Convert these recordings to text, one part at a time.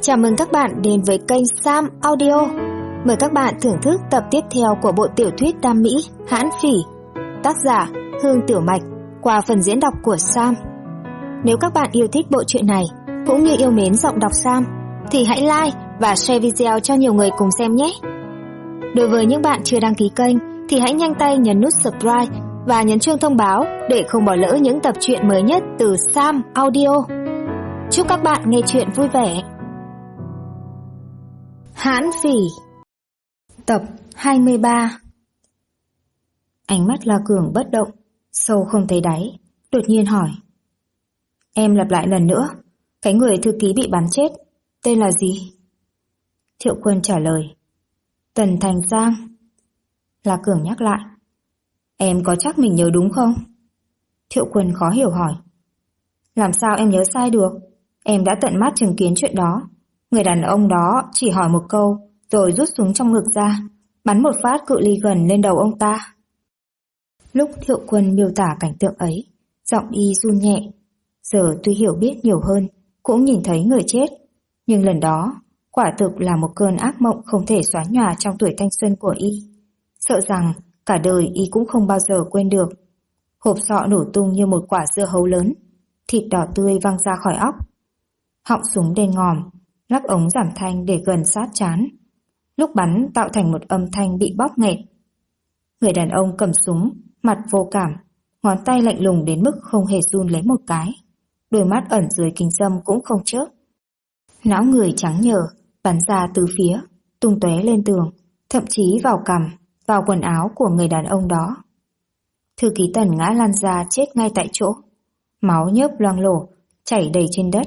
Chào mừng các bạn đến với kênh Sam Audio. Mời các bạn thưởng thức tập tiếp theo của bộ tiểu thuyết Đam Mỹ Hãn Phỉ, tác giả Hương Tiểu Mạch, qua phần diễn đọc của Sam. Nếu các bạn yêu thích bộ truyện này cũng như yêu mến giọng đọc Sam thì hãy like và share video cho nhiều người cùng xem nhé. Đối với những bạn chưa đăng ký kênh thì hãy nhanh tay nhấn nút subscribe và nhấn chuông thông báo để không bỏ lỡ những tập truyện mới nhất từ Sam Audio. Chúc các bạn nghe truyện vui vẻ. Hãn Phỉ, tập 23. Ánh mắt La Cường bất động, sâu không thấy đáy, đột nhiên hỏi: Em lặp lại lần nữa, cái người thư ký bị bắn chết, tên là gì? Thiệu Quân trả lời: Tần Thành Giang. La Cường nhắc lại: Em có chắc mình nhớ đúng không? Thiệu Quân khó hiểu hỏi: Làm sao em nhớ sai được? Em đã tận mắt chứng kiến chuyện đó. Người đàn ông đó chỉ hỏi một câu rồi rút súng trong ngực ra, bắn một phát cự ly gần lên đầu ông ta. Lúc Thiệu Quân miêu tả cảnh tượng ấy, giọng y run nhẹ. Giờ tuy hiểu biết nhiều hơn, cũng nhìn thấy người chết, nhưng lần đó quả thực là một cơn ác mộng không thể xóa nhòa trong tuổi thanh xuân của y. Sợ rằng cả đời y cũng không bao giờ quên được. Hộp sọ nổ tung như một quả dưa hấu lớn, thịt đỏ tươi văng ra khỏi óc. Họng súng đen ngòm, lắp ống giảm thanh để gần sát trán. Lúc bắn tạo thành một âm thanh bị bóp nghẹt. Người đàn ông cầm súng, mặt vô cảm, ngón tay lạnh lùng đến mức không hề run lấy một cái. Đôi mắt ẩn dưới kính râm cũng không chớp. Não người trắng nhờ, bắn ra từ phía, tung tóe lên tường, thậm chí vào cằm, vào quần áo của người đàn ông đó. Thư ký Tần ngã lăn ra chết ngay tại chỗ. Máu nhớp loang lổ, chảy đầy trên đất.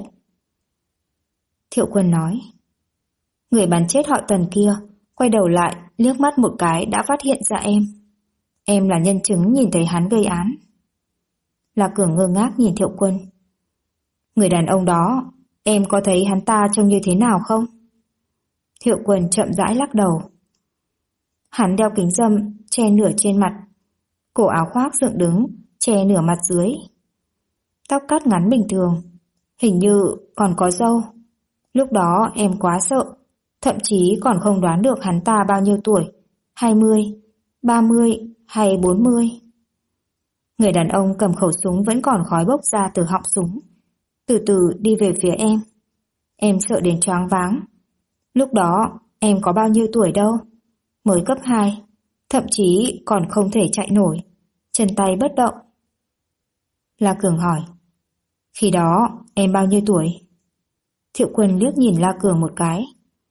Thiệu Quân nói: Người bắn chết họ Tần kia quay đầu lại liếc mắt một cái đã phát hiện ra em. Em là nhân chứng nhìn thấy hắn gây án. La Cường ngơ ngác nhìn Thiệu Quân. Người đàn ông đó, em có thấy hắn ta trông như thế nào không? Thiệu Quân chậm rãi lắc đầu. Hắn đeo kính râm che nửa trên mặt, cổ áo khoác dựng đứng che nửa mặt dưới, tóc cắt ngắn bình thường, hình như còn có râu. Lúc đó em quá sợ, thậm chí còn không đoán được hắn ta bao nhiêu tuổi, 20, 30 hay 40. Người đàn ông cầm khẩu súng vẫn còn khói bốc ra từ họng súng, từ từ đi về phía em. Em sợ đến choáng váng. Lúc đó em có bao nhiêu tuổi đâu, mới cấp 2, thậm chí còn không thể chạy nổi, chân tay bất động. La Cường hỏi: Khi đó em bao nhiêu tuổi? Thiệu Quân liếc nhìn La Cường một cái.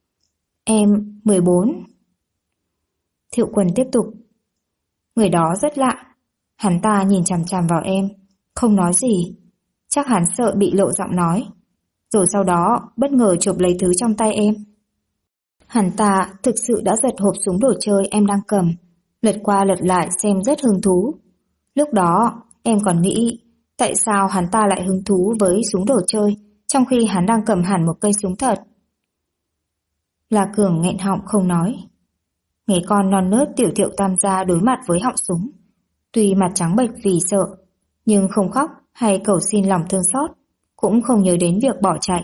Em 14. Thiệu Quân tiếp tục: Người đó rất lạ. Hắn ta nhìn chằm chằm vào em, không nói gì. Chắc hắn sợ bị lộ giọng nói. Rồi sau đó bất ngờ chụp lấy thứ trong tay em. Hắn ta thực sự đã giật hộp súng đồ chơi em đang cầm, lật qua lật lại xem rất hứng thú. Lúc đó em còn nghĩ tại sao hắn ta lại hứng thú với súng đồ chơi trong khi hắn đang cầm hẳn một cây súng thật. La Cường nghẹn họng không nói. Nghe con non nớt tiểu Thiệu tam gia đối mặt với họng súng, tuy mặt trắng bệch vì sợ, nhưng không khóc hay cầu xin lòng thương xót, cũng không nhớ đến việc bỏ chạy.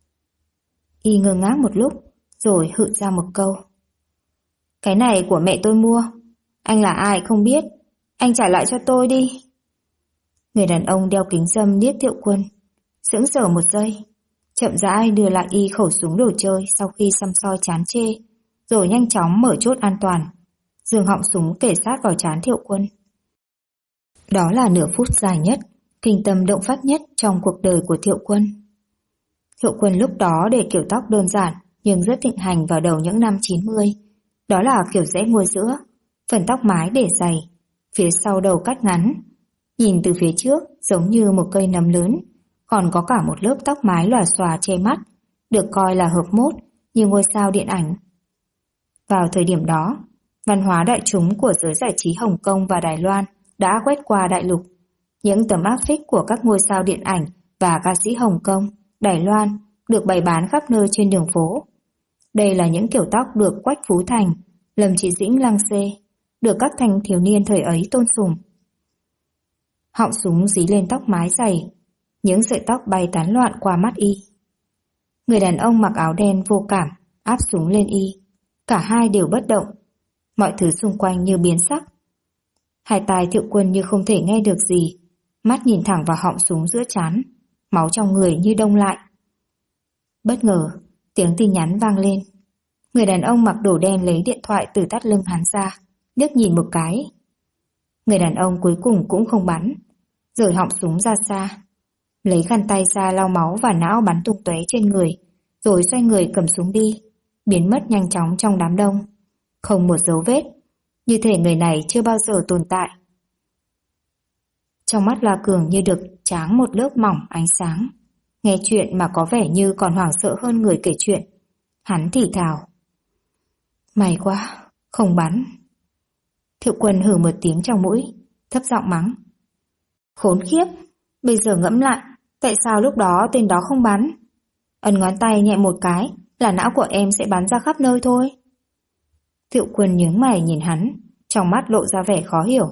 Y ngơ ngác một lúc, rồi hự ra một câu: Cái này của mẹ tôi mua. Anh là ai không biết, anh trả lại cho tôi đi. Người đàn ông đeo kính râm liếc Thiệu Quân, sững sờ một giây, chậm rãi đưa lại y khẩu súng đồ chơi sau khi săm soi trán chê, rồi nhanh chóng mở chốt an toàn, giương họng súng kề sát vào trán Thiệu Quân. Đó là nửa phút dài nhất, kinh tâm động phách nhất trong cuộc đời của Thiệu Quân. Thiệu Quân lúc đó để kiểu tóc đơn giản nhưng rất thịnh hành vào đầu những năm 90. Đó là kiểu rẽ ngôi giữa, phần tóc mái để dày, phía sau đầu cắt ngắn. Nhìn từ phía trước giống như một cây nấm lớn, còn có cả một lớp tóc mái lòa xòa che mắt, được coi là hợp mốt như ngôi sao điện ảnh. Vào thời điểm đó, văn hóa đại chúng của giới giải trí Hồng Kông và Đài Loan đã quét qua đại lục. Những tấm áp phích của các ngôi sao điện ảnh và ca sĩ Hồng Kông, Đài Loan được bày bán khắp nơi trên đường phố. Đây là những kiểu tóc được Quách Phú Thành, Lâm Chí Dĩnh lăng xê, được các thanh thiếu niên thời ấy tôn sùng. Họng súng dí lên tóc mái dày, những sợi tóc bay tán loạn qua mắt y. Người đàn ông mặc áo đen vô cảm áp súng lên Y. Cả hai đều bất động. Mọi thứ xung quanh như biến sắc. Hai tai Thiệu Quân như không thể nghe được gì, mắt nhìn thẳng vào họng súng giữa trán, máu trong người như đông lại. Bất ngờ, tiếng tin nhắn vang lên. Người đàn ông mặc đồ đen lấy điện thoại từ thắt lưng hắn ra, liếc nhìn một cái. Người đàn ông cuối cùng cũng không bắn, rời họng súng ra xa, lấy khăn tay ra lau máu và não bắn tung tóe trên người, rồi xoay người cầm súng đi, biến mất nhanh chóng trong đám đông. Không một dấu vết, như thể người này chưa bao giờ tồn tại. Trong mắt La Cường như được tráng một lớp mỏng ánh sáng. Nghe chuyện mà có vẻ như còn hoảng sợ hơn người kể chuyện. Hắn thì thào: may quá, không bắn. Thiệu Quân hừ một tiếng trong mũi, thấp giọng mắng: khốn khiếp, bây giờ ngẫm lại, tại sao lúc đó tên đó không bắn? Ấn ngón tay nhẹ một cái là não của em sẽ bắn ra khắp nơi thôi. Thiệu Quân nhướng mày nhìn hắn, trong mắt lộ ra vẻ khó hiểu.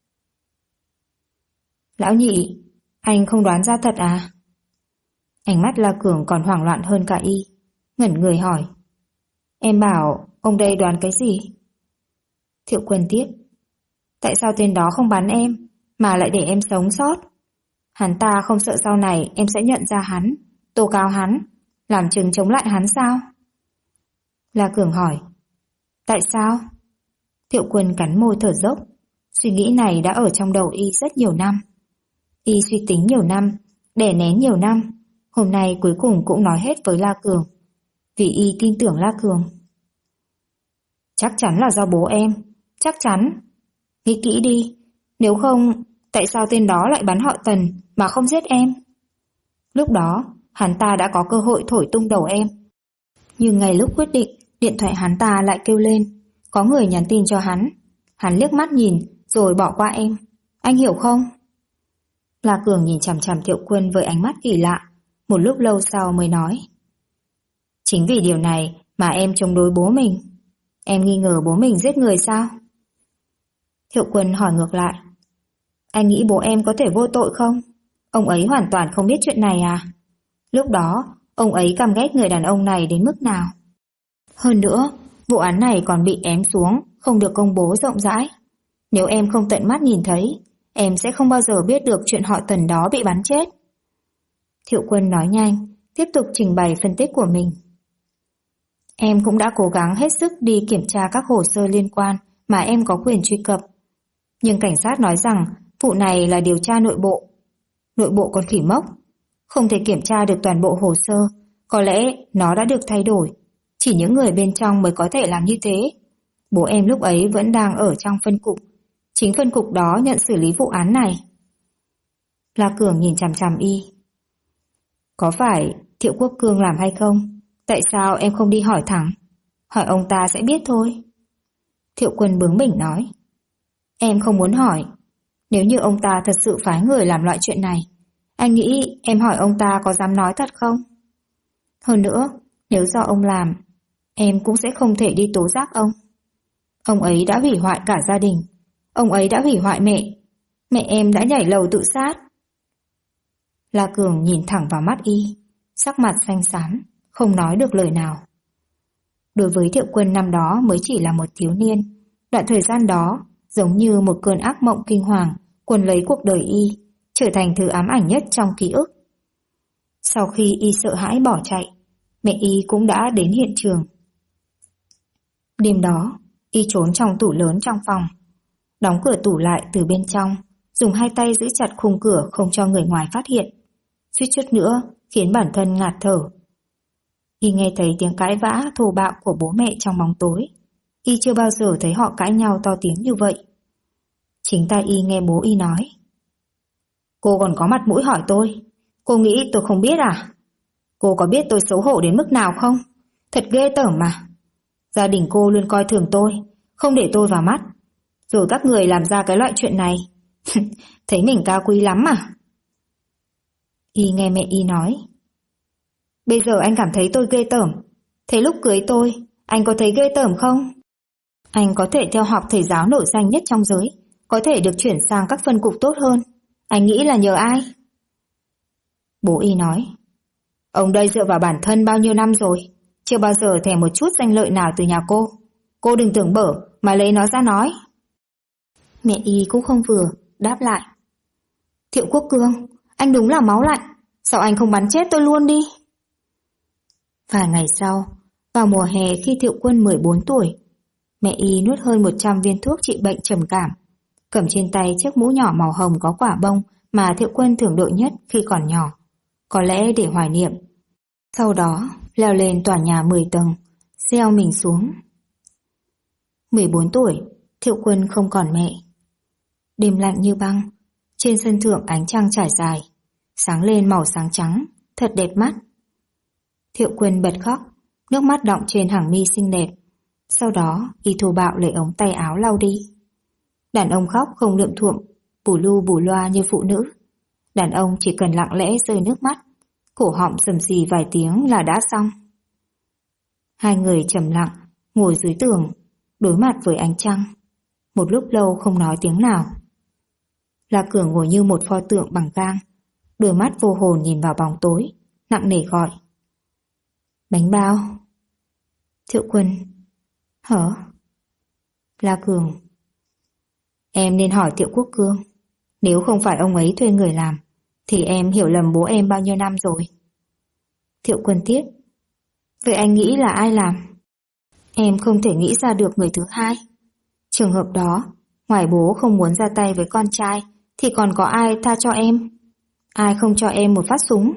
Lão nhị, anh không đoán ra thật à? Ánh mắt La Cường còn hoảng loạn hơn cả Y, ngẩn người hỏi: em bảo ông đây đoán cái gì? Thiệu Quân tiếp: tại sao tên đó không bắn em, mà lại để em sống sót? Hắn ta không sợ sau này em sẽ nhận ra hắn, tố cáo hắn, làm chứng chống lại hắn sao? La Cường hỏi: tại sao? Thiệu Quân cắn môi thở dốc. Suy nghĩ này đã ở trong đầu Y rất nhiều năm. Y suy tính nhiều năm, đè nén nhiều năm, hôm nay cuối cùng cũng nói hết với La Cường, vì Y tin tưởng La Cường. Chắc chắn là do bố em, chắc chắn. Nghĩ kỹ đi, nếu không, tại sao tên đó lại bắn họ Tần mà không giết em? Lúc đó, hắn ta đã có cơ hội thổi tung đầu em. Nhưng ngay lúc quyết định, điện thoại hắn ta lại kêu lên, có người nhắn tin cho hắn. Hắn liếc mắt nhìn, rồi bỏ qua em. Anh hiểu không? La Cường nhìn chằm chằm Thiệu Quân với ánh mắt kỳ lạ, một lúc lâu sau mới nói: chính vì điều này mà em chống đối bố mình. Em nghi ngờ bố mình giết người sao? Thiệu Quân hỏi ngược lại: anh nghĩ bố em có thể vô tội không? Ông ấy hoàn toàn không biết chuyện này à? Lúc đó, ông ấy căm ghét người đàn ông này đến mức nào? Hơn nữa, vụ án này còn bị ém xuống, không được công bố rộng rãi. Nếu em không tận mắt nhìn thấy, em sẽ không bao giờ biết được chuyện họ Tần đó bị bắn chết. Thiệu Quân nói nhanh, tiếp tục trình bày phân tích của mình. Em cũng đã cố gắng hết sức đi kiểm tra các hồ sơ liên quan mà em có quyền truy cập. Nhưng cảnh sát nói rằng vụ này là điều tra nội bộ. Nội bộ còn khỉ mốc, không thể kiểm tra được toàn bộ hồ sơ, có lẽ nó đã được thay đổi. Chỉ những người bên trong mới có thể làm như thế. Bố em lúc ấy vẫn đang ở trong phân cục. Chính phân cục đó nhận xử lý vụ án này. La Cường nhìn chằm chằm Y. Có phải Thiệu Quốc Cương làm hay không? Tại sao em không đi hỏi thẳng? Hỏi ông ta sẽ biết thôi. Thiệu Quân bướng bỉnh nói: em không muốn hỏi. Nếu như ông ta thật sự phái người làm loại chuyện này, anh nghĩ em hỏi ông ta có dám nói thật không? Hơn nữa, nếu do ông làm, em cũng sẽ không thể đi tố giác ông. Ông ấy đã hủy hoại cả gia đình. Ông ấy đã hủy hoại mẹ. Mẹ em đã nhảy lầu tự sát. La Cường nhìn thẳng vào mắt Y, sắc mặt xanh xám, không nói được lời nào. Đối với Thiệu Quân năm đó mới chỉ là một thiếu niên, đoạn thời gian đó giống như một cơn ác mộng kinh hoàng cuốn lấy cuộc đời Y, trở thành thứ ám ảnh nhất trong ký ức. Sau khi Y sợ hãi bỏ chạy, mẹ Y cũng đã đến hiện trường. Đêm đó, Y trốn trong tủ lớn trong phòng, đóng cửa tủ lại từ bên trong, dùng hai tay giữ chặt khung cửa không cho người ngoài phát hiện, suýt chút nữa khiến bản thân ngạt thở. Y nghe thấy tiếng cãi vã thô bạo của bố mẹ trong bóng tối. Y chưa bao giờ thấy họ cãi nhau to tiếng như vậy. Chính tai Y nghe bố Y nói: cô còn có mặt mũi hỏi tôi? Cô nghĩ tôi không biết à? Cô có biết tôi xấu hổ đến mức nào không? Thật ghê tởm mà. Gia đình cô luôn coi thường tôi, không để tôi vào mắt. Rồi các người làm ra cái loại chuyện này. Thấy mình cao quý lắm à? Y nghe mẹ Y nói: bây giờ anh cảm thấy tôi ghê tởm. Thế lúc cưới tôi, anh có thấy ghê tởm không? Anh có thể theo học thầy giáo nổi danh nhất trong giới, có thể được chuyển sang các phân cục tốt hơn. Anh nghĩ là nhờ ai? Bố Y nói: Ông đây dựa vào bản thân bao nhiêu năm rồi, chưa bao giờ thèm một chút danh lợi nào từ nhà cô. Cô đừng tưởng bở mà lấy nó ra nói. Mẹ Y cũng không vừa, đáp lại. Thiệu Quốc Cương, anh đúng là máu lạnh, sao anh không bắn chết tôi luôn đi? Vài ngày sau, vào mùa hè khi Thiệu Quân 14 tuổi, mẹ Y nuốt hơn 100 viên thuốc trị bệnh trầm cảm, cầm trên tay chiếc mũ nhỏ màu hồng có quả bông mà Thiệu Quân thường đội nhất khi còn nhỏ, có lẽ để hoài niệm. Sau đó, leo lên tòa nhà 10 tầng, gieo mình xuống. 14 tuổi, Thiệu Quân không còn mẹ. Đêm lạnh như băng, trên sân thượng ánh trăng trải dài, sáng lên màu sáng trắng, thật đẹp mắt. Thiệu Quân bật khóc, nước mắt đọng trên hàng mi xinh đẹp. Sau đó, y thô bạo lấy ống tay áo lau đi. Đàn ông khóc không lượm thuộm, bù lu bù loa như phụ nữ. Đàn ông chỉ cần lặng lẽ rơi nước mắt, cổ họng rầm rì vài tiếng là đã xong. Hai người trầm lặng, ngồi dưới tường, đối mặt với ánh trăng. Một lúc lâu không nói tiếng nào. La Cường ngồi như một pho tượng bằng gang, đôi mắt vô hồn nhìn vào bóng tối, nặng nề gọi. Bánh bao. Thiệu Quân. Hả? La Cường. Em nên hỏi Thiệu Quốc Cương. Nếu không phải ông ấy thuê người làm, thì em hiểu lầm bố em bao nhiêu năm rồi. Thiệu Quân tiếp. Vậy anh nghĩ là ai làm? Em không thể nghĩ ra được người thứ hai. Trường hợp đó, ngoài bố không muốn ra tay với con trai, thì còn có ai tha cho em? Ai không cho em một phát súng?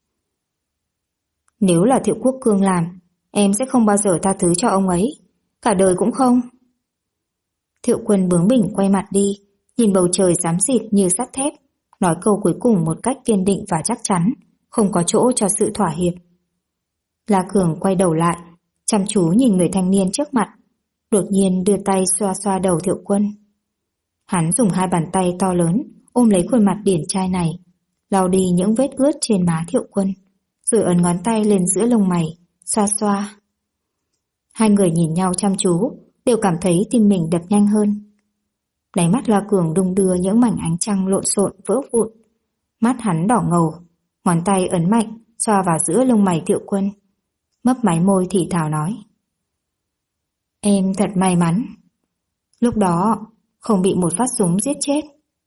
Nếu là Thiệu Quốc Cương làm, em sẽ không bao giờ tha thứ cho ông ấy. Cả đời cũng không. Thiệu Quân bướng bỉnh quay mặt đi, nhìn bầu trời xám xịt như sắt thép, nói câu cuối cùng một cách kiên định và chắc chắn, không có chỗ cho sự thỏa hiệp. La Cường quay đầu lại, chăm chú nhìn người thanh niên trước mặt, đột nhiên đưa tay xoa xoa đầu Thiệu Quân. Hắn dùng hai bàn tay to lớn ôm lấy khuôn mặt điển trai này, lau đi những vết ướt trên má Thiệu Quân, rồi ấn ngón tay lên giữa lông mày, xoa xoa. Hai người nhìn nhau chăm chú, đều cảm thấy tim mình đập nhanh hơn. Đáy mắt La Cường đung đưa những mảnh ánh trăng lộn xộn vỡ vụn. Mắt hắn đỏ ngầu, ngón tay ấn mạnh xoa vào giữa lông mày Thiệu Quân, mấp máy môi thì thào nói. Em thật may mắn. Lúc đó không bị một phát súng giết chết.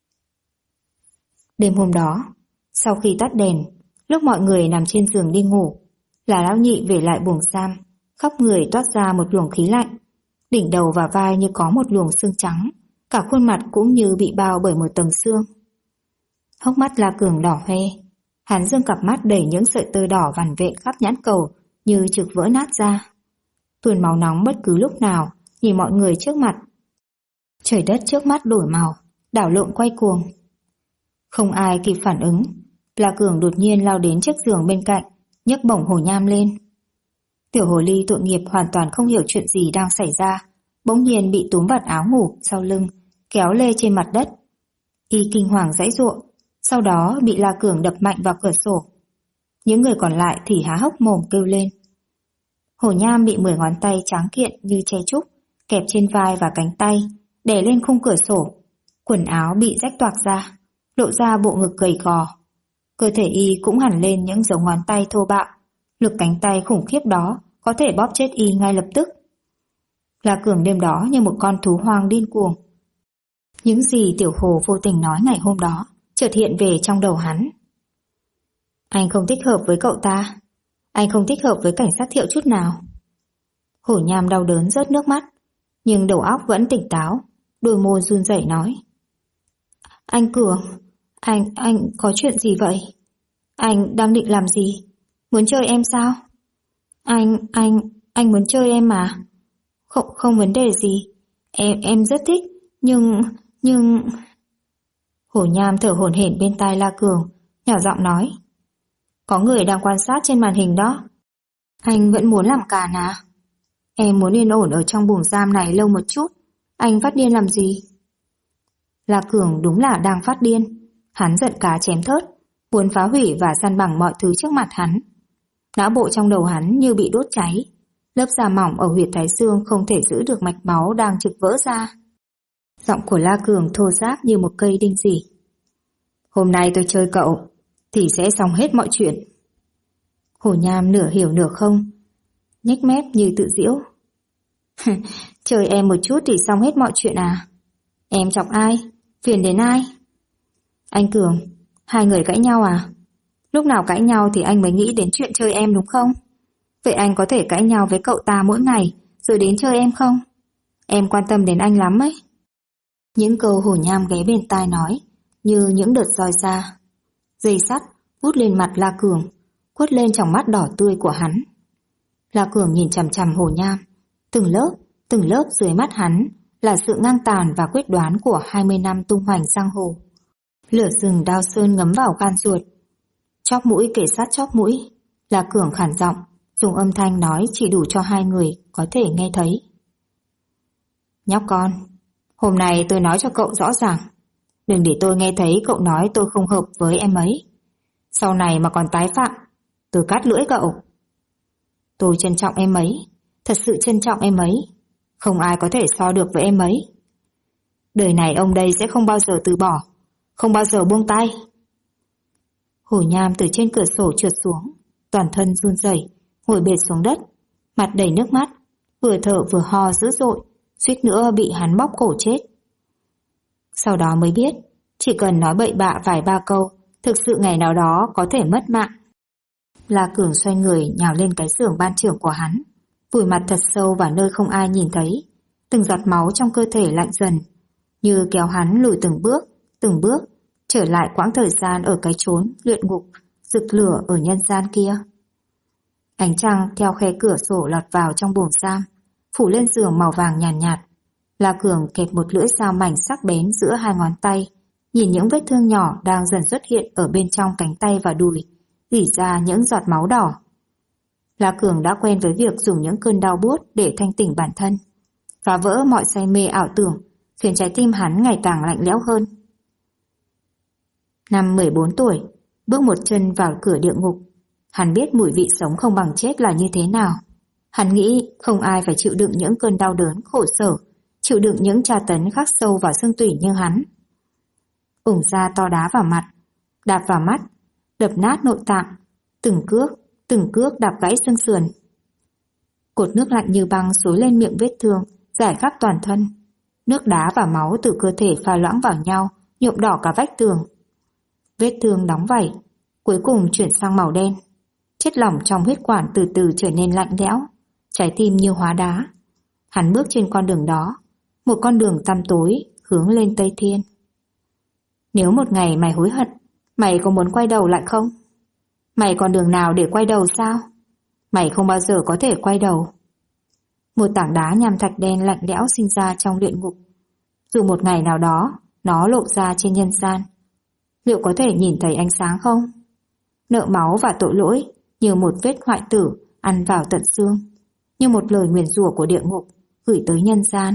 Đêm hôm đó, sau khi tắt đèn, lúc mọi người nằm trên giường đi ngủ, là Lão Nhị về lại buồng giam, khắp người toát ra một luồng khí lạnh, đỉnh đầu và vai như có một luồng xương trắng, cả khuôn mặt cũng như bị bao bởi một tầng xương. Hốc mắt La Cường đỏ hoe, hắn dương cặp mắt đầy những sợi tơ đỏ vằn vện khắp nhãn cầu như trực vỡ nát ra. Tuôn máu nóng bất cứ lúc nào, nhìn mọi người trước mặt. Trời đất trước mắt đổi màu, đảo lộn quay cuồng. Không ai kịp phản ứng, La Cường đột nhiên lao đến chiếc giường bên cạnh, nhấc bổng Hồ Nham lên. Tiểu hồ ly tội nghiệp hoàn toàn không hiểu chuyện gì đang xảy ra, bỗng nhiên bị túm vạt áo ngủ sau lưng, kéo lê trên mặt đất. Y kinh hoàng giãy giụa, sau đó bị La Cường đập mạnh vào cửa sổ. Những người còn lại thì há hốc mồm kêu lên. Hồ Nham bị 10 ngón tay tráng kiện như tre trúc, kẹp trên vai và cánh tay, đè lên khung cửa sổ. Quần áo bị rách toạc ra, lộ ra bộ ngực gầy gò. Cơ thể Y cũng hẳn lên những dấu ngón tay thô bạo, lực cánh tay khủng khiếp đó có thể bóp chết Y ngay lập tức. La Cường đêm đó như một con thú hoang điên cuồng. Những gì Tiểu Hồ vô tình nói ngày hôm đó chợt hiện về trong đầu hắn. Anh không thích hợp với cậu ta. Anh không thích hợp với cảnh sát Thiệu chút nào. Hổ Nham đau đớn rớt nước mắt, nhưng đầu óc vẫn tỉnh táo, đôi môi run rẩy nói. Anh Cường, anh có chuyện gì vậy? Anh đang định làm gì? Muốn chơi em sao? Anh muốn chơi em mà. Không vấn đề gì. Em rất thích, nhưng... Hổ Nham thở hổn hển bên tai La Cường, nhỏ giọng nói. Có người đang quan sát trên màn hình đó. Anh vẫn muốn làm càn à? Em muốn yên ổn ở trong buồng giam này lâu một chút. Anh phát điên làm gì? La Cường đúng là đang phát điên. Hắn giận cá chém thớt, muốn phá hủy và san bằng mọi thứ trước mặt hắn. Não bộ trong đầu hắn như bị đốt cháy. Lớp da mỏng ở huyệt thái dương không thể giữ được mạch máu đang trực vỡ ra. Giọng của La Cường thô ráp như một cây đinh rỉ. Hôm nay tôi chơi cậu thì sẽ xong hết mọi chuyện. Hồ Nham nửa hiểu nửa không, nhếch mép như tự giễu. Chơi em một chút thì xong hết mọi chuyện à? Em chọc ai? Phiền đến ai? Anh Cường, hai người cãi nhau à? Lúc nào cãi nhau thì anh mới nghĩ đến chuyện chơi em đúng không? Vậy anh có thể cãi nhau với cậu ta mỗi ngày rồi đến chơi em không? Em quan tâm đến anh lắm ấy. Những câu Hồ Nham ghé bên tai nói như những đợt roi ra. Dây sắt vút lên mặt La Cường, quất lên trong mắt đỏ tươi của hắn. La Cường nhìn chằm chằm Hồ Nham, từng lớp dưới mắt hắn là sự ngang tàn và quyết đoán của 20 năm tung hoành giang hồ. Lửa rừng đao sơn ngấm vào gan ruột. Chóp mũi kể sát chóp mũi, La Cường khản giọng, dùng âm thanh nói chỉ đủ cho hai người có thể nghe thấy. Nhóc con, hôm nay tôi nói cho cậu rõ ràng, đừng để tôi nghe thấy cậu nói tôi không hợp với em ấy. Sau này mà còn tái phạm, tôi cắt lưỡi cậu. Tôi trân trọng em ấy, thật sự trân trọng em ấy, không ai có thể so được với em ấy. Đời này ông đây sẽ không bao giờ từ bỏ, không bao giờ buông tay. Hồ Nham từ trên cửa sổ trượt xuống, toàn thân run rẩy, ngồi bệt xuống đất, mặt đầy nước mắt, vừa thở vừa ho dữ dội, suýt nữa bị hắn bóp cổ chết. Sau đó mới biết, chỉ cần nói bậy bạ vài ba câu, thực sự ngày nào đó có thể mất mạng. La Cường xoay người nhào lên cái giường ban trưởng của hắn, vùi mặt thật sâu vào nơi không ai nhìn thấy, từng giọt máu trong cơ thể lạnh dần, như kéo hắn lùi từng bước, trở lại quãng thời gian ở cái chốn luyện ngục, rực lửa ở nhân gian kia. Ánh trăng theo khe cửa sổ lọt vào trong buồng giam, phủ lên giường màu vàng nhàn nhạt. La Cường kẹp một lưỡi dao mảnh sắc bén giữa hai ngón tay, nhìn những vết thương nhỏ đang dần xuất hiện ở bên trong cánh tay và đùi, rỉ ra những giọt máu đỏ. La Cường đã quen với việc dùng những cơn đau buốt để thanh tỉnh bản thân, phá vỡ mọi say mê ảo tưởng, khiến trái tim hắn ngày càng lạnh lẽo hơn. Năm 14 tuổi, bước một chân vào cửa địa ngục, hắn biết mùi vị sống không bằng chết là như thế nào. Hắn nghĩ không ai phải chịu đựng những cơn đau đớn khổ sở, chịu đựng những tra tấn khắc sâu vào xương tủy như hắn. Ủng ra to đá vào mặt, đạp vào mắt, đập nát nội tạng, từng cước đạp gãy xương sườn. Cột nước lạnh như băng xối lên miệng vết thương, rải khắp toàn thân. Nước đá và máu từ cơ thể pha loãng vào nhau, nhuộm đỏ cả vách tường. Vết thương đóng vảy, cuối cùng chuyển sang màu đen. Chất lỏng trong huyết quản từ từ trở nên lạnh lẽo, trái tim như hóa đá. Hắn bước trên con đường đó, một con đường tăm tối hướng lên Tây Thiên. Nếu một ngày mày hối hận, mày có muốn quay đầu lại không? Mày còn đường nào để quay đầu sao? Mày không bao giờ có thể quay đầu. Một tảng đá nham thạch đen lạnh lẽo sinh ra trong luyện ngục. Dù một ngày nào đó nó lộ ra trên nhân gian, liệu có thể nhìn thấy ánh sáng không? Nợ máu và tội lỗi như một vết hoại tử ăn vào tận xương, như một lời nguyền rủa của địa ngục gửi tới nhân gian.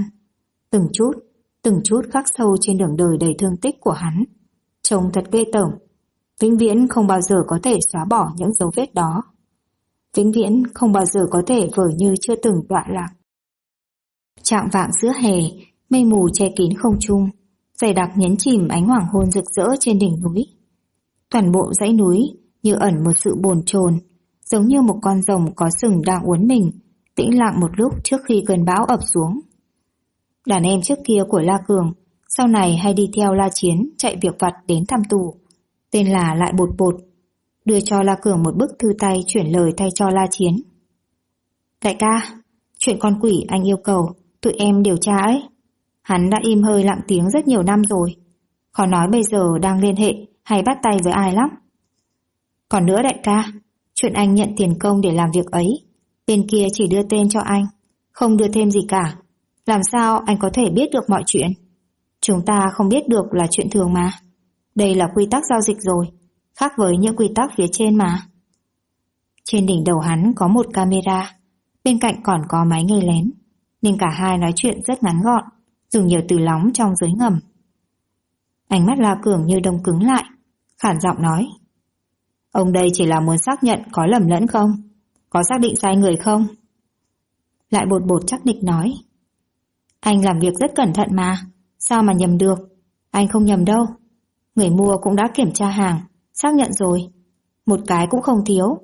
Từng chút khắc sâu trên đường đời đầy thương tích của hắn. Trông thật ghê tởm. Vĩnh viễn không bao giờ có thể xóa bỏ những dấu vết đó. Vĩnh viễn không bao giờ có thể vờ như chưa từng đoạn lạc. Chạng vạng giữa hè, mây mù che kín không trung, dày đặc nhấn chìm ánh hoàng hôn rực rỡ trên đỉnh núi. Toàn bộ dãy núi như ẩn một sự bồn chồn, giống như một con rồng có sừng đang uốn mình, tĩnh lặng một lúc trước khi cơn bão ập xuống. Đàn em trước kia của La Cường sau này hay đi theo La Chiến chạy việc vặt đến thăm tù, tên là Lại Bột Bột, đưa cho La Cường một bức thư tay chuyển lời thay cho La Chiến. Đại ca, chuyện con quỷ anh yêu cầu tụi em điều tra ấy, hắn đã im hơi lặng tiếng rất nhiều năm rồi, khó nói bây giờ đang liên hệ hay bắt tay với ai lắm. Còn nữa đại ca, chuyện anh nhận tiền công để làm việc ấy, bên kia chỉ đưa tên cho anh, không đưa thêm gì cả. Làm sao anh có thể biết được mọi chuyện? Chúng ta không biết được là chuyện thường mà. Đây là quy tắc giao dịch rồi, khác với những quy tắc phía trên mà. Trên đỉnh đầu hắn có một camera, bên cạnh còn có máy nghe lén, nên cả hai nói chuyện rất ngắn gọn, dùng nhiều từ lóng trong giới ngầm. Ánh mắt La Cường như đông cứng lại, khản giọng nói: Ông đây chỉ là muốn xác nhận có lầm lẫn không? Có xác định sai người không? Lại Bột Bột chắc nịch nói: Anh làm việc rất cẩn thận mà, sao mà nhầm được? Anh không nhầm đâu. Người mua cũng đã kiểm tra hàng, xác nhận rồi. Một cái cũng không thiếu.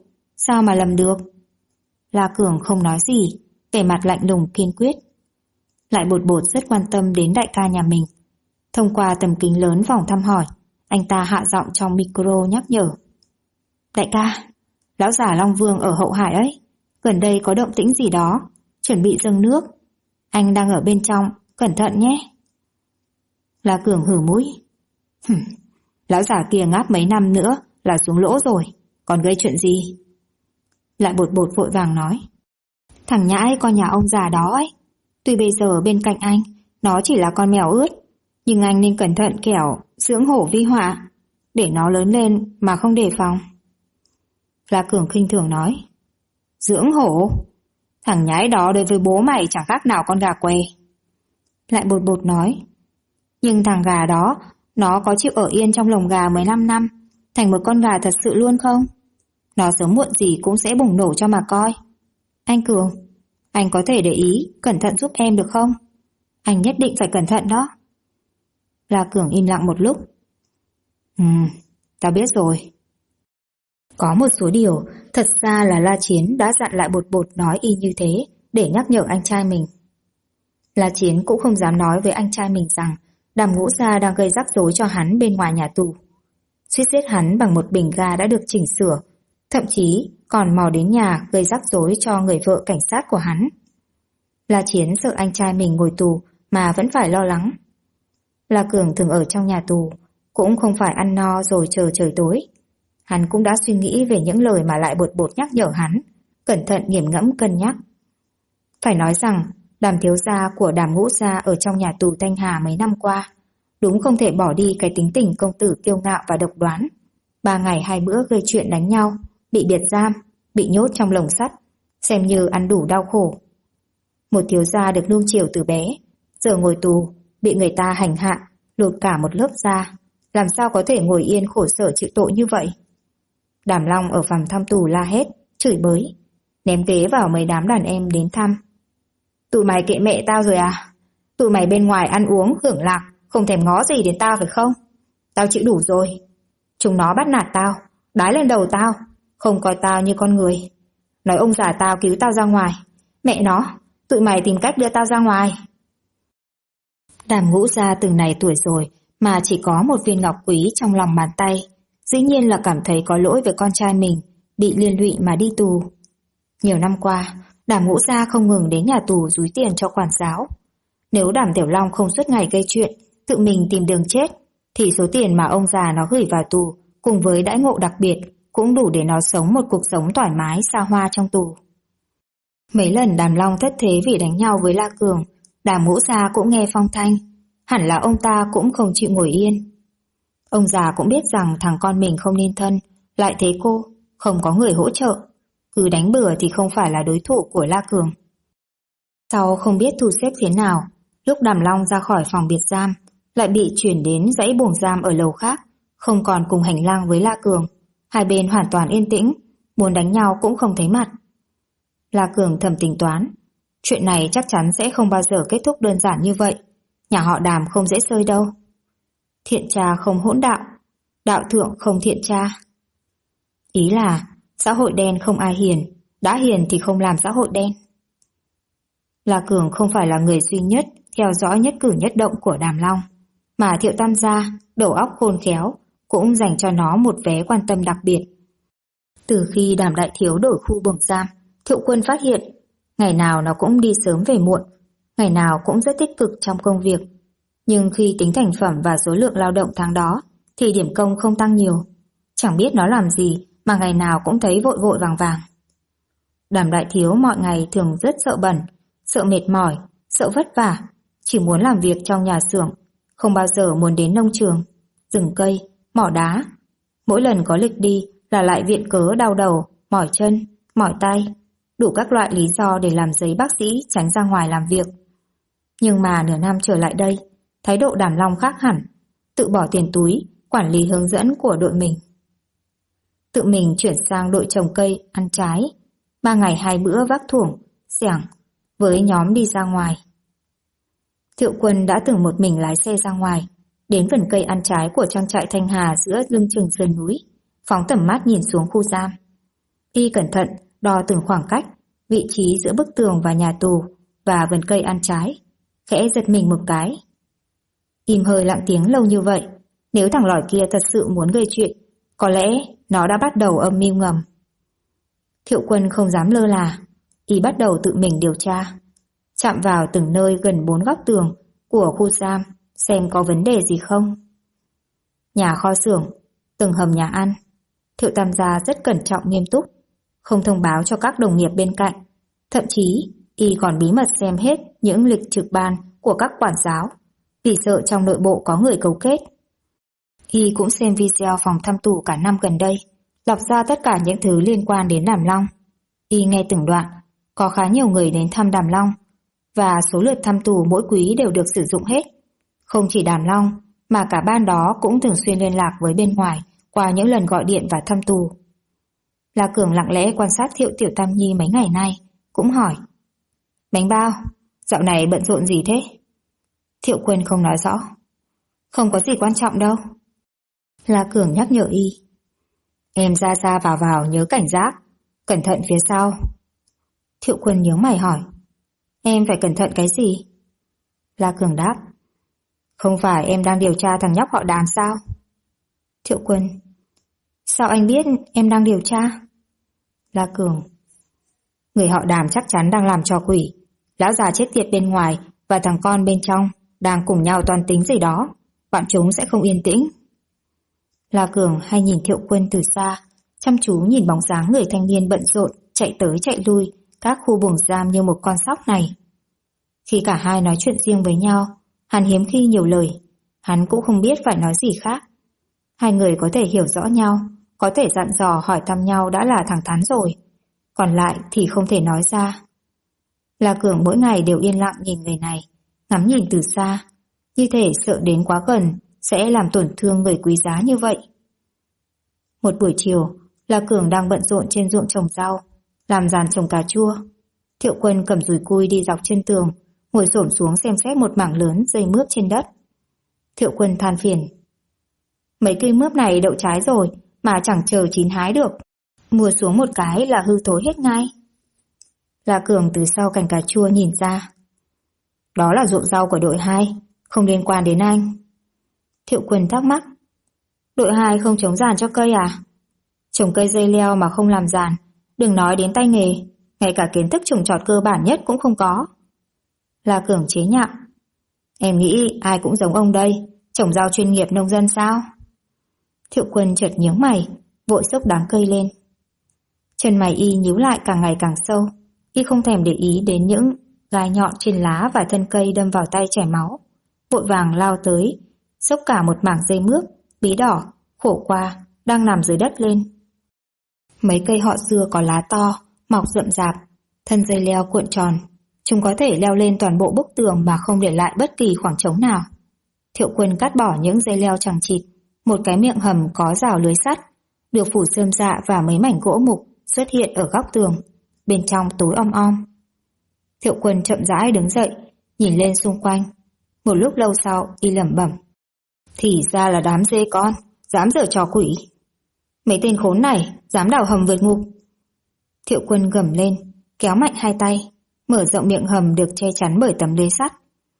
Sao mà lầm được? La Cường không nói gì, vẻ mặt lạnh lùng kiên quyết. Lại Bột Bột rất quan tâm đến đại ca nhà mình. Thông qua tấm kính lớn vòng thăm hỏi, anh ta hạ giọng trong micro nhắc nhở. Đại ca, lão già Long Vương ở Hậu Hải ấy, gần đây có động tĩnh gì đó, chuẩn bị dâng nước. Anh đang ở bên trong, cẩn thận nhé. La Cường hử mũi. Lão già kia ngáp mấy năm nữa là xuống lỗ rồi, còn gây chuyện gì? Lại Bột Bột vội vàng nói. Thằng nhãi con nhà ông già đó ấy, tuy bây giờ bên cạnh anh, nó chỉ là con mèo ướt, nhưng anh nên cẩn thận kẻo dưỡng hổ vi họa, để nó lớn lên mà không đề phòng. La Cường khinh thường nói. Dưỡng hổ? Thằng nhãi đó đối với bố mày chẳng khác nào con gà què. Lại Bột Bột nói. Nhưng thằng gà đó, nó có chịu ở yên trong lồng gà 15 năm, thành một con gà thật sự luôn không? Nó sớm muộn gì cũng sẽ bùng nổ cho mà coi. Anh Cường, anh có thể để ý, cẩn thận giúp em được không? Anh nhất định phải cẩn thận đó. La Cường im lặng một lúc. Tao biết rồi. Có một số điều, thật ra là La Chiến đã dặn Lại Bột Bột nói y như thế, để nhắc nhở anh trai mình. La Chiến cũng không dám nói với anh trai mình rằng Đàm Ngũ Gia đang gây rắc rối cho hắn bên ngoài nhà tù. Suýt giết hắn bằng một bình ga đã được chỉnh sửa, thậm chí còn mò đến nhà gây rắc rối cho người vợ cảnh sát của hắn. La Chiến sợ anh trai mình ngồi tù mà vẫn phải lo lắng. La Cường thường ở trong nhà tù, cũng không phải ăn no rồi chờ trời tối. Hắn cũng đã suy nghĩ về những lời mà Lại Bột Bột nhắc nhở hắn, cẩn thận nghiền ngẫm cân nhắc. Phải nói rằng, Đàm thiếu gia của Đàm Ngũ Gia ở trong nhà tù Thanh Hà mấy năm qua, đúng không thể bỏ đi cái tính tình công tử kiêu ngạo và độc đoán. 3 ngày 2 bữa gây chuyện đánh nhau, bị biệt giam, bị nhốt trong lồng sắt, xem như ăn đủ đau khổ. Một thiếu gia được nuông chiều từ bé, giờ ngồi tù, bị người ta hành hạ, lột cả một lớp da, làm sao có thể ngồi yên khổ sở chịu tội như vậy? Đàm Long ở phòng thăm tù la hét, chửi bới, ném ghế vào mấy đám đàn em đến thăm. Tụi mày kệ mẹ tao rồi à? Tụi mày bên ngoài ăn uống, hưởng lạc, không thèm ngó gì đến tao phải không? Tao chịu đủ rồi. Chúng nó bắt nạt tao, đái lên đầu tao, không coi tao như con người. Nói ông già tao cứu tao ra ngoài. Mẹ nó, tụi mày tìm cách đưa tao ra ngoài. Đàm Ngũ Gia từng này tuổi rồi mà chỉ có một viên ngọc quý trong lòng bàn tay, dĩ nhiên là cảm thấy có lỗi với con trai mình bị liên lụy mà đi tù. Nhiều năm qua, Đàm Ngũ Gia không ngừng đến nhà tù dúi tiền cho quản giáo. Nếu Đàm Tiểu Long không suốt ngày gây chuyện, tự mình tìm đường chết, thì số tiền mà ông già nó gửi vào tù cùng với đãi ngộ đặc biệt cũng đủ để nó sống một cuộc sống thoải mái xa hoa trong tù. Mấy lần Đàm Long thất thế vì đánh nhau với La Cường, Đàm Ngũ Gia cũng nghe phong thanh, hẳn là ông ta cũng không chịu ngồi yên. Ông già cũng biết rằng thằng con mình không nên thân, lại thế cô, không có người hỗ trợ, cứ đánh bừa thì không phải là đối thủ của La Cường. Sau không biết thu xếp thế nào, lúc Đàm Long ra khỏi phòng biệt giam, lại bị chuyển đến dãy buồng giam ở lầu khác, không còn cùng hành lang với La Cường. Hai bên hoàn toàn yên tĩnh, muốn đánh nhau cũng không thấy mặt. La Cường thầm tính toán, chuyện này chắc chắn sẽ không bao giờ kết thúc đơn giản như vậy. Nhà họ Đàm không dễ xơi đâu. Thiện tra không hỗn đạo, đạo thượng không thiện tra. Ý là xã hội đen không ai hiền, đã hiền thì không làm xã hội đen. La Cường không phải là người duy nhất theo dõi nhất cử nhất động của Đàm Long, mà Thiệu Tam gia, đầu óc khôn khéo, cũng dành cho nó một vé quan tâm đặc biệt. Từ khi Đàm đại thiếu đổi khu buồng giam, Thiệu Quân phát hiện, ngày nào nó cũng đi sớm về muộn, ngày nào cũng rất tích cực trong công việc. Nhưng khi tính thành phẩm và số lượng lao động tháng đó, thì điểm công không tăng nhiều. Chẳng biết nó làm gì mà ngày nào cũng thấy vội vội vàng vàng. Đàm đại thiếu mọi ngày thường rất sợ bẩn, sợ mệt mỏi, sợ vất vả, chỉ muốn làm việc trong nhà xưởng, không bao giờ muốn đến nông trường, rừng cây, mỏ đá. Mỗi lần có lịch đi là lại viện cớ đau đầu, mỏi chân, mỏi tay, đủ các loại lý do để làm giấy bác sĩ tránh ra ngoài làm việc. Nhưng mà nửa năm trở lại đây, thái độ Đàm Long khác hẳn, tự bỏ tiền túi, quản lý hướng dẫn của đội mình. Tự mình chuyển sang đội trồng cây, ăn trái, 3 ngày 2 bữa vác thuổng, xẻng, với nhóm đi ra ngoài. Thiệu Quân đã từng một mình lái xe ra ngoài, đến vườn cây ăn trái của trang trại Thanh Hà giữa lưng chừng sườn núi, phóng tầm mắt nhìn xuống khu giam. Y cẩn thận đo từng khoảng cách, vị trí giữa bức tường và nhà tù và vườn cây ăn trái, khẽ giật mình một cái. Im hơi lặng tiếng lâu như vậy, nếu thằng lỏi kia thật sự muốn gây chuyện, có lẽ nó đã bắt đầu âm mưu ngầm. Thiệu Quân không dám lơ là, Y bắt đầu tự mình điều tra, chạm vào từng nơi gần 4 góc tường của khu giam xem có vấn đề gì không. Nhà kho xưởng, từng hầm nhà ăn, Thiệu Tam gia rất cẩn trọng nghiêm túc, không thông báo cho các đồng nghiệp bên cạnh, thậm chí Y còn bí mật xem hết những lịch trực ban của các quản giáo, vì sợ trong nội bộ có người cấu kết. Y cũng xem video phòng thăm tù cả năm gần đây, lọc ra tất cả những thứ liên quan đến Đàm Long. Y nghe từng đoạn, có khá nhiều người đến thăm Đàm Long, và số lượt thăm tù mỗi quý đều được sử dụng hết. Không chỉ Đàm Long, mà cả ban đó cũng thường xuyên liên lạc với bên ngoài qua những lần gọi điện và thăm tù. La Cường lặng lẽ quan sát Thiệu Tiểu Tam Nhi mấy ngày nay, cũng hỏi: Bánh bao, dạo này bận rộn gì thế? Thiệu Quân không nói rõ. Không có gì quan trọng đâu. La Cường nhắc nhở Y: Em ra ra vào vào nhớ cảnh giác, cẩn thận phía sau. Thiệu Quân nhướng mày hỏi: Em phải cẩn thận cái gì? La Cường đáp: Không phải em đang điều tra thằng nhóc họ Đàm sao? Thiệu Quân: Sao anh biết em đang điều tra? La Cường: Người họ Đàm chắc chắn đang làm trò quỷ. Lão già chết tiệt bên ngoài và thằng con bên trong đang cùng nhau toan tính gì đó. Bọn chúng sẽ không yên tĩnh. La Cường hay nhìn Thiệu Quân từ xa, chăm chú nhìn bóng dáng người thanh niên bận rộn chạy tới chạy lui các khu buồng giam như một con sóc này. Khi cả hai nói chuyện riêng với nhau, hắn hiếm khi nhiều lời, hắn cũng không biết phải nói gì khác. Hai người có thể hiểu rõ nhau, có thể dặn dò hỏi thăm nhau đã là thẳng thắn rồi, còn lại thì không thể nói ra. La Cường mỗi ngày đều yên lặng nhìn người này, ngắm nhìn từ xa, như thể sợ đến quá gần sẽ làm tổn thương người quý giá như vậy. Một buổi chiều, La Cường đang bận rộn trên ruộng trồng rau, làm giàn trồng cà chua. Thiệu Quân cầm dùi cui đi dọc chân tường, ngồi xổm xuống xem xét một mảng lớn dây mướp trên đất. Thiệu Quân than phiền: Mấy cây mướp này đậu trái rồi mà chẳng chờ chín hái được, mùa xuống một cái là hư thối hết ngay. La Cường từ sau cành cà chua nhìn ra: Đó là ruộng rau của đội 2, không liên quan đến anh. Thiệu Quân thắc mắc: Đội 2 không chống giàn cho cây à? Trồng cây dây leo mà không làm giàn, đừng nói đến tay nghề, ngay cả kiến thức trồng trọt cơ bản nhất cũng không có. La Cường chế nhạo: Em nghĩ ai cũng giống ông đây, trồng rau chuyên nghiệp nông dân sao? Thiệu Quân chợt nhướng mày, vội xốc đám cây lên. Chân mày Y nhíu lại càng ngày càng sâu, Y không thèm để ý đến những gai nhọn trên lá và thân cây đâm vào tay chảy máu, vội vàng lao tới, xốc cả một mảng dây mướp, bí đỏ, khổ qua, đang nằm dưới đất lên. Mấy cây họ dưa có lá to, mọc rậm rạp, thân dây leo cuộn tròn, chúng có thể leo lên toàn bộ bức tường mà không để lại bất kỳ khoảng trống nào. Thiệu Quân cắt bỏ những dây leo chằng chịt, một cái miệng hầm có rào lưới sắt, được phủ rơm rạ và mấy mảnh gỗ mục xuất hiện ở góc tường, bên trong tối om om. Thiệu Quân chậm rãi đứng dậy, nhìn lên xung quanh. Một lúc lâu sau, Y lẩm bẩm: Thì ra là đám dê con, dám giở trò quỷ. Mấy tên khốn này, dám đào hầm vượt ngục. Thiệu Quân gầm lên, kéo mạnh hai tay, mở rộng miệng hầm được che chắn bởi tấm lưới sắt.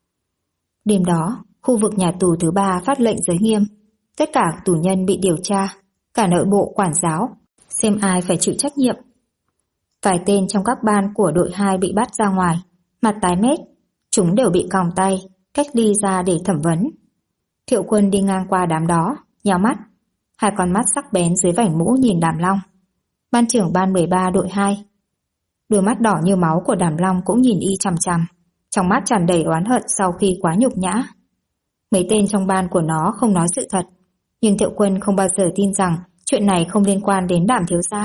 Đêm đó, khu vực nhà tù thứ 3 phát lệnh giới nghiêm. Tất cả tù nhân bị điều tra, cả nội bộ quản giáo, xem ai phải chịu trách nhiệm. Vài tên trong các ban của đội 2 bị bắt ra ngoài, mặt tái mét, chúng đều bị còng tay, cách ly ra để thẩm vấn. Thiệu Quân đi ngang qua đám đó, nhíu mắt, hai con mắt sắc bén dưới vành mũ nhìn Đàm Long. Ban trưởng ban 13 đội 2. Đôi mắt đỏ như máu của Đàm Long cũng nhìn Y chằm chằm, trong mắt tràn đầy oán hận sau khi quá nhục nhã. Mấy tên trong ban của nó không nói sự thật, nhưng Thiệu Quân không bao giờ tin rằng chuyện này không liên quan đến Đàm thiếu gia.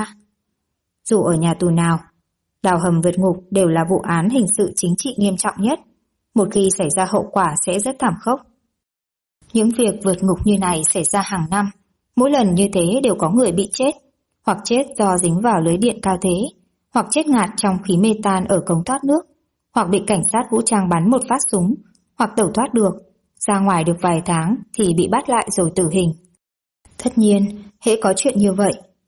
Dù ở nhà tù nào, đào hầm vượt ngục đều là vụ án hình sự chính trị nghiêm trọng nhất, một khi xảy ra hậu quả sẽ rất thảm khốc. Những việc vượt ngục như này xảy ra hàng năm, mỗi lần như thế đều có người bị chết, hoặc chết do dính vào lưới điện cao thế, hoặc chết ngạt trong khí mê tan ở cống thoát nước, hoặc bị cảnh sát vũ trang bắn một phát súng, hoặc tẩu thoát được, ra ngoài được vài tháng thì bị bắt lại rồi tử hình. Tất nhiên, hễ có chuyện như vậy,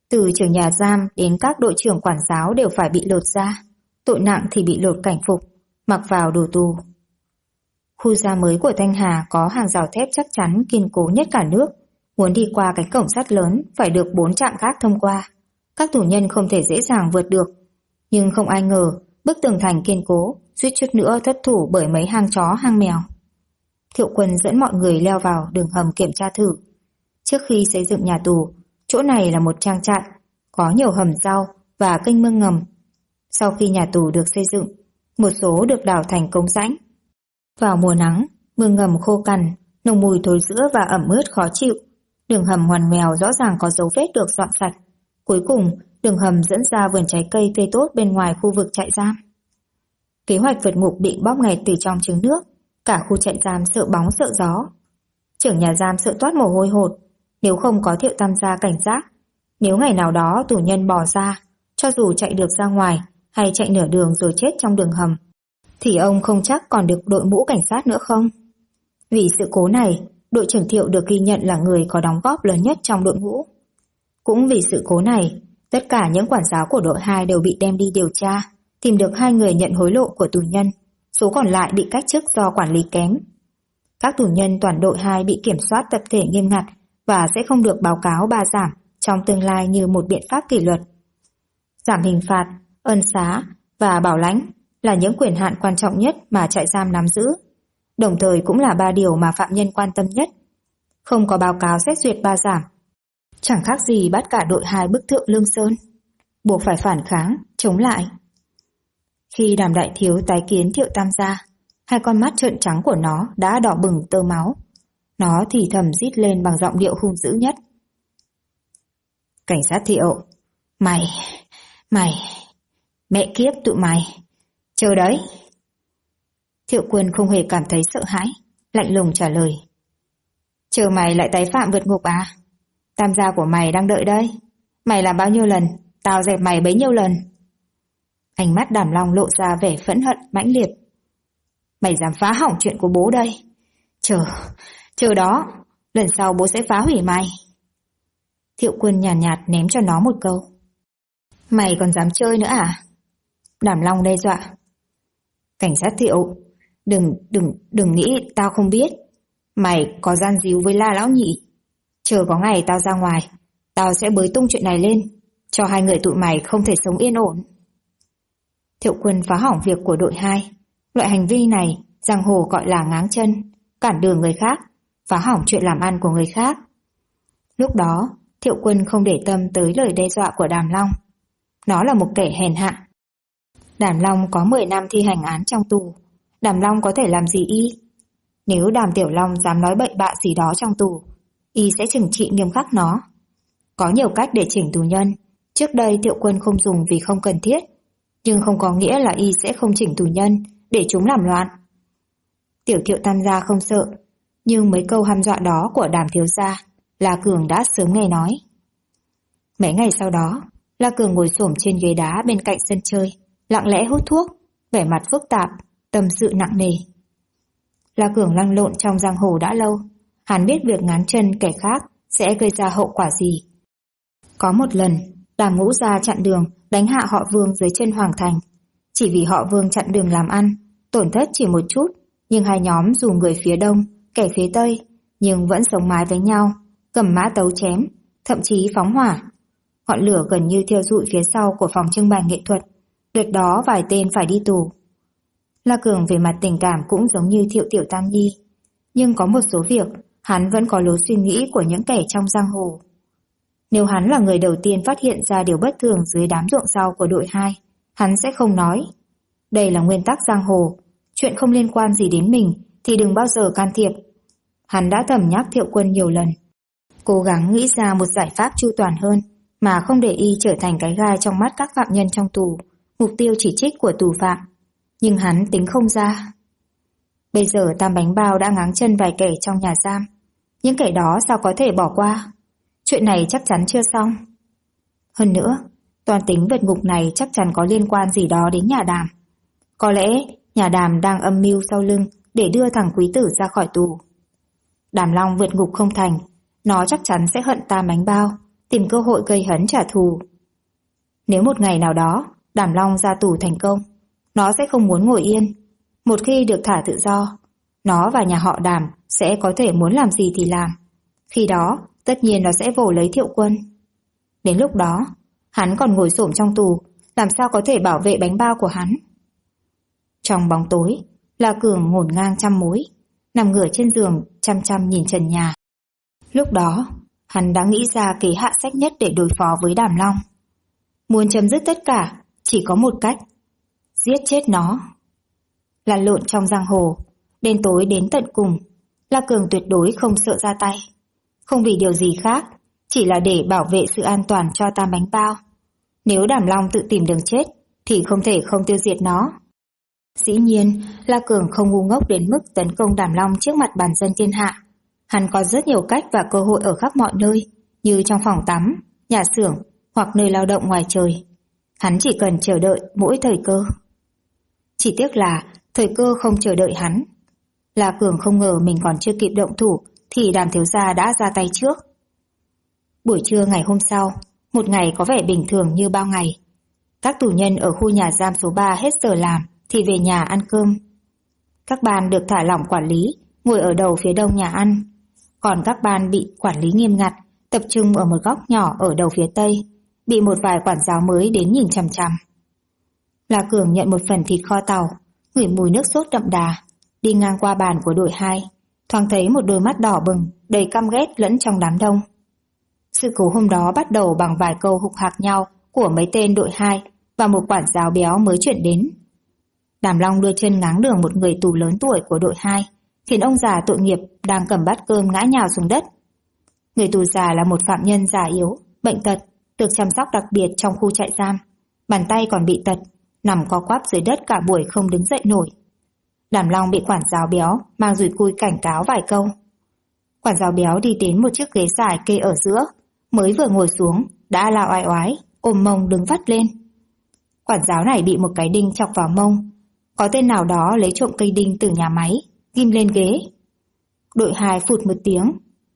Từ trưởng nhà giam đến các đội trưởng quản giáo đều phải bị lột da, tội nặng thì bị lột cảnh phục, mặc vào đồ tù. Khu giam mới của Thanh Hà có hàng rào thép chắc chắn kiên cố nhất cả nước. Muốn đi qua cánh cổng sắt lớn phải được 4 trạm gác thông qua. Các tù nhân không thể dễ dàng vượt được. Nhưng không ai ngờ bức tường thành kiên cố suýt chút nữa thất thủ bởi mấy hang chó hang mèo. Thiệu Quân dẫn mọi người leo vào đường hầm kiểm tra thử. Trước khi xây dựng nhà tù, chỗ này là một trang trại, có nhiều hầm rau và kênh mương ngầm. Sau khi nhà tù được xây dựng, một số được đào thành cống rãnh. Vào mùa nắng, mương ngầm khô cằn, nồng mùi thối rữa và ẩm ướt khó chịu. Đường hầm ngoằn ngoèo rõ ràng có dấu vết được dọn sạch. Cuối cùng, đường hầm dẫn ra vườn trái cây tươi tốt bên ngoài khu vực trại giam. Kế hoạch vượt ngục bị bóp nghẹt từ trong trứng nước. Cả khu trại giam sợ bóng sợ gió. Trưởng nhà giam sợ toát mồ hôi hột. Nếu không có Thiệu Tam gia cảnh giác, nếu ngày nào đó tù nhân bỏ ra, cho dù chạy được ra ngoài hay chạy nửa đường rồi chết trong đường hầm, thì ông không chắc còn được đội mũ cảnh sát nữa không? Vì sự cố này, đội trưởng Thiệu được ghi nhận là người có đóng góp lớn nhất trong đội ngũ. Cũng vì sự cố này, tất cả những quản giáo của đội 2 đều bị đem đi điều tra, tìm được 2 người nhận hối lộ của tù nhân, số còn lại bị cách chức do quản lý kém. Các tù nhân toàn đội 2 bị kiểm soát tập thể nghiêm ngặt và sẽ không được báo cáo ba giảm trong tương lai như một biện pháp kỷ luật. Giảm hình phạt, ân xá và bảo lãnh là những quyền hạn quan trọng nhất mà trại giam nắm giữ, đồng thời cũng là 3 điều mà phạm nhân quan tâm nhất. Không có báo cáo xét duyệt ba giảm, chẳng khác gì bắt cả đội 2 bức tượng Lương Sơn, buộc phải phản kháng, chống lại. Khi Đàm Đại Thiếu tái kiến Thiệu Tam gia, 2 con mắt trợn trắng của nó đã đỏ bừng tơ máu. Nó thì thầm rít lên bằng giọng điệu hung dữ nhất. Cảnh sát Thiệu, mày, mẹ kiếp tụi mày, chờ đấy. Thiệu Quân không hề cảm thấy sợ hãi, lạnh lùng trả lời. Chờ mày lại tái phạm vượt ngục à? Tam gia của mày đang đợi đây. Mày làm bao nhiêu lần, tao dẹp mày bấy nhiêu lần. Ánh mắt Đàm Long lộ ra vẻ phẫn hận mãnh liệt. Mày dám phá hỏng chuyện của bố đây. Chờ đó, lần sau bố sẽ phá hủy mày. Thiệu Quân nhàn nhạt ném cho nó một câu. Mày còn dám chơi nữa à? Đàm Long đe dọa. Cảnh sát Thiệu, đừng nghĩ tao không biết. Mày có gian díu với La lão nhị. Chờ có ngày tao ra ngoài, tao sẽ bới tung chuyện này lên, cho 2 người tụi mày không thể sống yên ổn. Thiệu Quân phá hỏng việc của đội 2. Loại hành vi này giang hồ gọi là ngáng chân, cản đường người khác, phá hỏng chuyện làm ăn của người khác. Lúc đó, Thiệu Quân không để tâm tới lời đe dọa của Đàm Long. Nó là một kẻ hèn hạ. Đàm Long có 10 năm thi hành án trong tù. Đàm Long có thể làm gì y? Nếu Đàm Tiểu Long dám nói bậy bạ gì đó trong tù, y sẽ trừng trị nghiêm khắc nó. Có nhiều cách để chỉnh tù nhân. Trước đây Thiệu Quân không dùng vì không cần thiết, nhưng không có nghĩa là y sẽ không chỉnh tù nhân để chúng làm loạn. Tiểu Thiệu Tam gia không sợ, nhưng mấy câu hăm dọa đó của Đàm thiếu gia, La Cường đã sớm nghe nói. Mấy ngày sau đó, La Cường ngồi xổm trên ghế đá bên cạnh sân chơi, lặng lẽ hút thuốc, vẻ mặt phức tạp, tâm sự nặng nề. La Cường lăn lộn trong giang hồ đã lâu, hắn biết việc ngáng chân kẻ khác sẽ gây ra hậu quả gì. Có một lần, Đàm Ngũ gia chặn đường đánh hạ họ Vương dưới chân Hoàng Thành. Chỉ vì họ Vương chặn đường làm ăn, tổn thất chỉ một chút, nhưng 2 nhóm dù người phía đông, kẻ phía tây, nhưng vẫn sống mái với nhau, cầm mã tấu chém, thậm chí phóng hỏa. Ngọn lửa gần như thiêu rụi phía sau của phòng trưng bày nghệ thuật, đợt đó vài tên phải đi tù. La Cường về mặt tình cảm cũng giống như Thiệu Tiểu Tam Nhi, nhưng có một số việc hắn vẫn có lối suy nghĩ của những kẻ trong giang hồ. Nếu hắn là người đầu tiên phát hiện ra điều bất thường dưới đám ruộng rau của đội 2, hắn sẽ không nói. Đây là nguyên tắc giang hồ, chuyện không liên quan gì đến mình thì đừng bao giờ can thiệp. Hắn đã thầm nhắc Thiệu Quân nhiều lần, cố gắng nghĩ ra một giải pháp chu toàn hơn mà không để y trở thành cái gai trong mắt các phạm nhân trong tù, mục tiêu chỉ trích của tù phạm. Nhưng hắn tính không ra. Bây giờ Tam Bánh Bao đã ngáng chân vài kẻ trong nhà giam. Những kẻ đó sao có thể bỏ qua? Chuyện này chắc chắn chưa xong. Hơn nữa, toan tính vượt ngục này chắc chắn có liên quan gì đó đến nhà Đàm. Có lẽ nhà Đàm đang âm mưu sau lưng để đưa thằng quý tử ra khỏi tù. Đàm Long vượt ngục không thành, nó chắc chắn sẽ hận Tam Bánh Bao, tìm cơ hội gây hấn trả thù. Nếu một ngày nào đó Đàm Long ra tù thành công, nó sẽ không muốn ngồi yên. Một khi được thả tự do, nó và nhà họ Đàm sẽ có thể muốn làm gì thì làm. Khi đó, tất nhiên nó sẽ vồ lấy Thiệu Quân. Đến lúc đó, hắn còn ngồi xổm trong tù, làm sao có thể bảo vệ bánh bao của hắn. Trong bóng tối, La Cường ngổn ngang trăm mối, nằm ngửa trên giường chăm chăm nhìn trần nhà. Lúc đó, hắn đã nghĩ ra kế hạ sách nhất để đối phó với Đàm Long. Muốn chấm dứt tất cả, chỉ có một cách: giết chết nó. Lăn lộn trong giang hồ, đen tối đến tận cùng, La Cường tuyệt đối không sợ ra tay. Không vì điều gì khác, chỉ là để bảo vệ sự an toàn cho Tam Bánh Bao. Nếu Đàm Long tự tìm đường chết, thì không thể không tiêu diệt nó. Dĩ nhiên, La Cường không ngu ngốc đến mức tấn công Đàm Long trước mặt bàn dân thiên hạ. Hắn có rất nhiều cách và cơ hội ở khắp mọi nơi, như trong phòng tắm, nhà xưởng hoặc nơi lao động ngoài trời. Hắn chỉ cần chờ đợi mỗi thời cơ. Chỉ tiếc là thời cơ không chờ đợi hắn. La Cường không ngờ mình còn chưa kịp động thủ thì Đàm thiếu gia đã ra tay trước. Buổi trưa ngày hôm sau, một ngày có vẻ bình thường như bao ngày. Các tù nhân ở khu nhà giam số 3 hết giờ làm thì về nhà ăn cơm. Các ban được thả lỏng quản lý, ngồi ở đầu phía đông nhà ăn. Còn các ban bị quản lý nghiêm ngặt, tập trung ở một góc nhỏ ở đầu phía tây, bị một vài quản giáo mới đến nhìn chằm chằm. La Cường nhận một phần thịt kho tàu, ngửi mùi nước sốt đậm đà, đi ngang qua bàn của đội 2, thoáng thấy một đôi mắt đỏ bừng, đầy căm ghét lẫn trong đám đông. Sự cố hôm đó bắt đầu bằng vài câu hục hạc nhau của mấy tên đội 2 và một quản giáo béo mới chuyển đến. Đàm Long đưa chân ngáng đường một người tù lớn tuổi của đội 2, khiến ông già tội nghiệp đang cầm bát cơm ngã nhào xuống đất. Người tù già là một phạm nhân già yếu, bệnh tật, được chăm sóc đặc biệt trong khu trại giam. Bàn tay còn bị tật, nằm co quắp dưới đất cả buổi không đứng dậy nổi. Đàm Long bị quản giáo béo mang dùi cui cảnh cáo vài câu. Quản giáo béo đi đến một chiếc ghế dài kê ở giữa, mới vừa ngồi xuống đã la oai oái, ôm mông đứng vắt lên. Quản giáo này bị một cái đinh chọc vào mông. Có tên nào đó lấy trộm cây đinh từ nhà máy, ghim lên ghế. Đội 2 phụt một tiếng.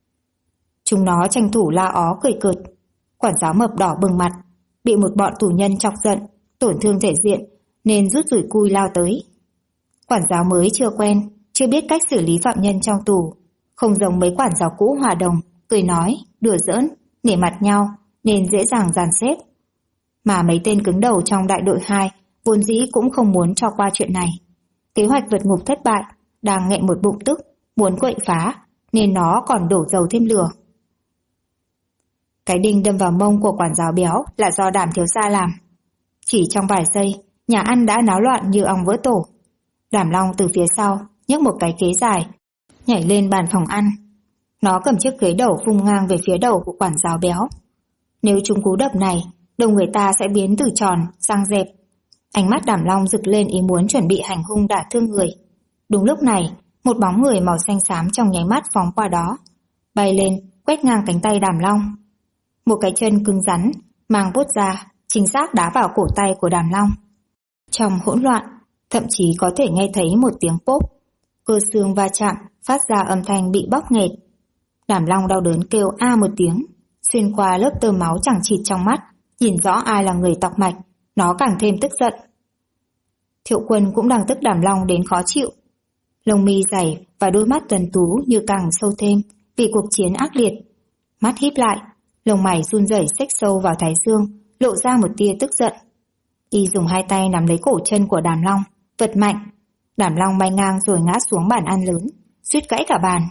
Chúng nó tranh thủ la ó cười cợt. Quản giáo mập đỏ bừng mặt, bị một bọn tù nhân chọc giận, tổn thương thể diện, nên rút dùi cui lao tới. Quản giáo mới chưa quen, chưa biết cách xử lý phạm nhân trong tù, không giống mấy quản giáo cũ hòa đồng, cười nói, đùa giỡn, nể mặt nhau, nên dễ dàng dàn xếp. Mà mấy tên cứng đầu trong đại đội 2 vốn dĩ cũng không muốn cho qua chuyện này. Kế hoạch vượt ngục thất bại, đang nghẹn một bụng tức, muốn quậy phá, nên nó còn đổ dầu thêm lửa. Cái đinh đâm vào mông của quản giáo béo là do Đàm thiếu gia làm. Chỉ trong vài giây, nhà ăn đã náo loạn như ong vỡ tổ. Đàm Long từ phía sau nhấc một cái ghế dài, nhảy lên bàn phòng ăn. Nó cầm chiếc ghế đầu vung ngang về phía đầu của quản giáo béo. Nếu trúng cú đập này, đầu người ta sẽ biến từ tròn sang dẹp. Ánh mắt Đàm Long rực lên ý muốn chuẩn bị hành hung đả thương người. Đúng lúc này, một bóng người màu xanh xám trong nháy mắt phóng qua đó, bay lên, quét ngang cánh tay Đàm Long. Một cái chân cứng rắn, mang vuốt ra, chính xác đá vào cổ tay của Đàm Long. Trong hỗn loạn, thậm chí có thể nghe thấy một tiếng pốp, cơ xương va chạm, phát ra âm thanh bị bóp nghẹt. Đàm Long đau đớn kêu a một tiếng, xuyên qua lớp tơ máu chẳng chịt trong mắt, nhìn rõ ai là người tọc mạch, nó càng thêm tức giận. Thiệu Quân cũng đang tức Đàm Long đến khó chịu. Lông mi dày và đôi mắt tuấn tú như càng sâu thêm vì cuộc chiến ác liệt. Mắt híp lại, lông mày run rẩy xếch sâu vào thái dương, lộ ra một tia tức giận. Y dùng hai tay nắm lấy cổ chân của Đàm Long, vật mạnh. Đàm Long bay ngang rồi ngã xuống bàn ăn lớn, suýt gãy cả bàn.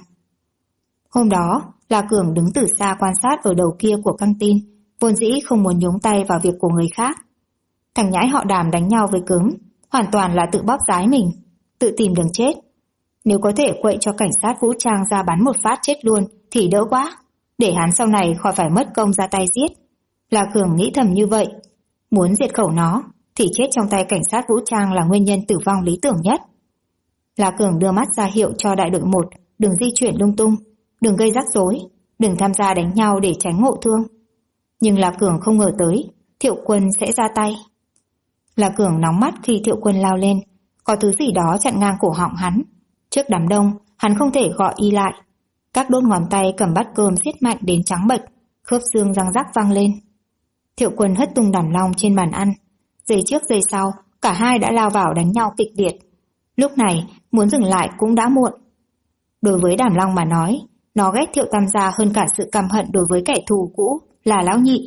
Hôm đó, La Cường đứng từ xa quan sát ở đầu kia của căng tin, vốn dĩ không muốn nhúng tay vào việc của người khác. Thằng nhãi họ Đàm đánh nhau với cứng, hoàn toàn là tự bóp rái mình, tự tìm đường chết. Nếu có thể quậy cho cảnh sát vũ trang ra bắn một phát chết luôn thì đỡ quá, để hắn sau này khỏi phải mất công ra tay giết. La Cường nghĩ thầm như vậy. Muốn diệt khẩu nó thì chết trong tay cảnh sát vũ trang là nguyên nhân tử vong lý tưởng nhất. La Cường đưa mắt ra hiệu cho đại đội 1 đừng di chuyển lung tung, đừng gây rắc rối, đừng tham gia đánh nhau để tránh ngộ thương. Nhưng La Cường không ngờ tới Thiệu Quân sẽ ra tay. La Cường nóng mắt khi Thiệu Quân lao lên, có thứ gì đó chặn ngang cổ họng hắn. Trước đám đông, hắn không thể gọi y lại. Các đốt ngón tay cầm bát cơm siết mạnh đến trắng bệch, khớp xương răng rắc vang lên. Thiệu Quân hất tung Đàm Long trên bàn ăn. Giây trước giây sau, cả hai đã lao vào đánh nhau kịch liệt. Lúc này, muốn dừng lại cũng đã muộn. Đối với Đàm Long mà nói, nó ghét Thiệu Tam gia hơn cả sự căm hận đối với kẻ thù cũ là Lão Nhị.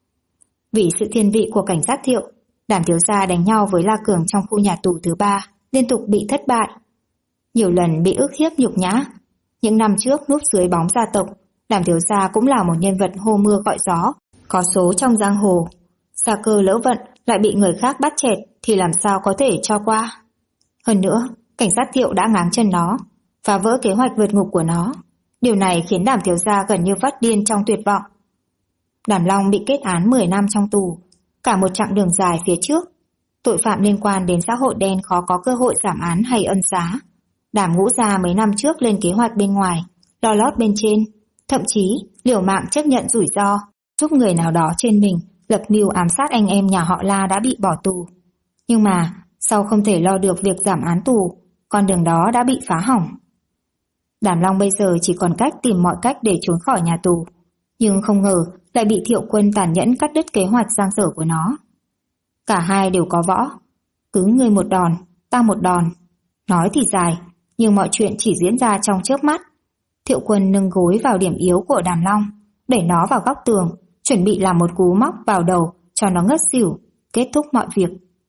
Vì sự thiên vị của cảnh sát Thiệu, Đàm thiếu gia đánh nhau với La Cường trong khu nhà tù thứ 3 liên tục bị thất bại. Nhiều lần bị ức hiếp nhục nhã. Những năm trước núp dưới bóng gia tộc, Đàm thiếu gia cũng là một nhân vật hô mưa gọi gió, có số trong giang hồ. Sa cơ lỡ vận lại bị người khác bắt chẹt thì làm sao có thể cho qua. Hơn nữa, cảnh sát Thiệu đã ngáng chân nó, phá vỡ kế hoạch vượt ngục của nó. Điều này khiến Đàm thiếu gia gần như phát điên trong tuyệt vọng. Đàm Long bị kết án 10 năm trong tù, cả một chặng đường dài phía trước. Tội phạm liên quan đến xã hội đen khó có cơ hội giảm án hay ân xá. Đàm Ngũ gia mấy năm trước lên kế hoạch bên ngoài, lo lót bên trên, thậm chí liều mạng chấp nhận rủi ro, giúp người nào đó trên mình lập mưu ám sát anh em nhà họ La đã bị bỏ tù. Nhưng mà sau không thể lo được việc giảm án tù, con đường đó đã bị phá hỏng. Đàm Long bây giờ chỉ còn cách tìm mọi cách để trốn khỏi nhà tù, nhưng không ngờ lại bị Thiệu Quân tàn nhẫn cắt đứt kế hoạch giang dở của nó. Cả hai đều có võ, cứ ngươi một đòn, ta một đòn. Nói thì dài, nhưng mọi chuyện chỉ diễn ra trong chớp mắt. Thiệu Quân nâng gối vào điểm yếu của Đàm Long, đẩy nó vào góc tường, chuẩn bị làm một cú móc vào đầu cho nó ngất xỉu, kết thúc mọi việc.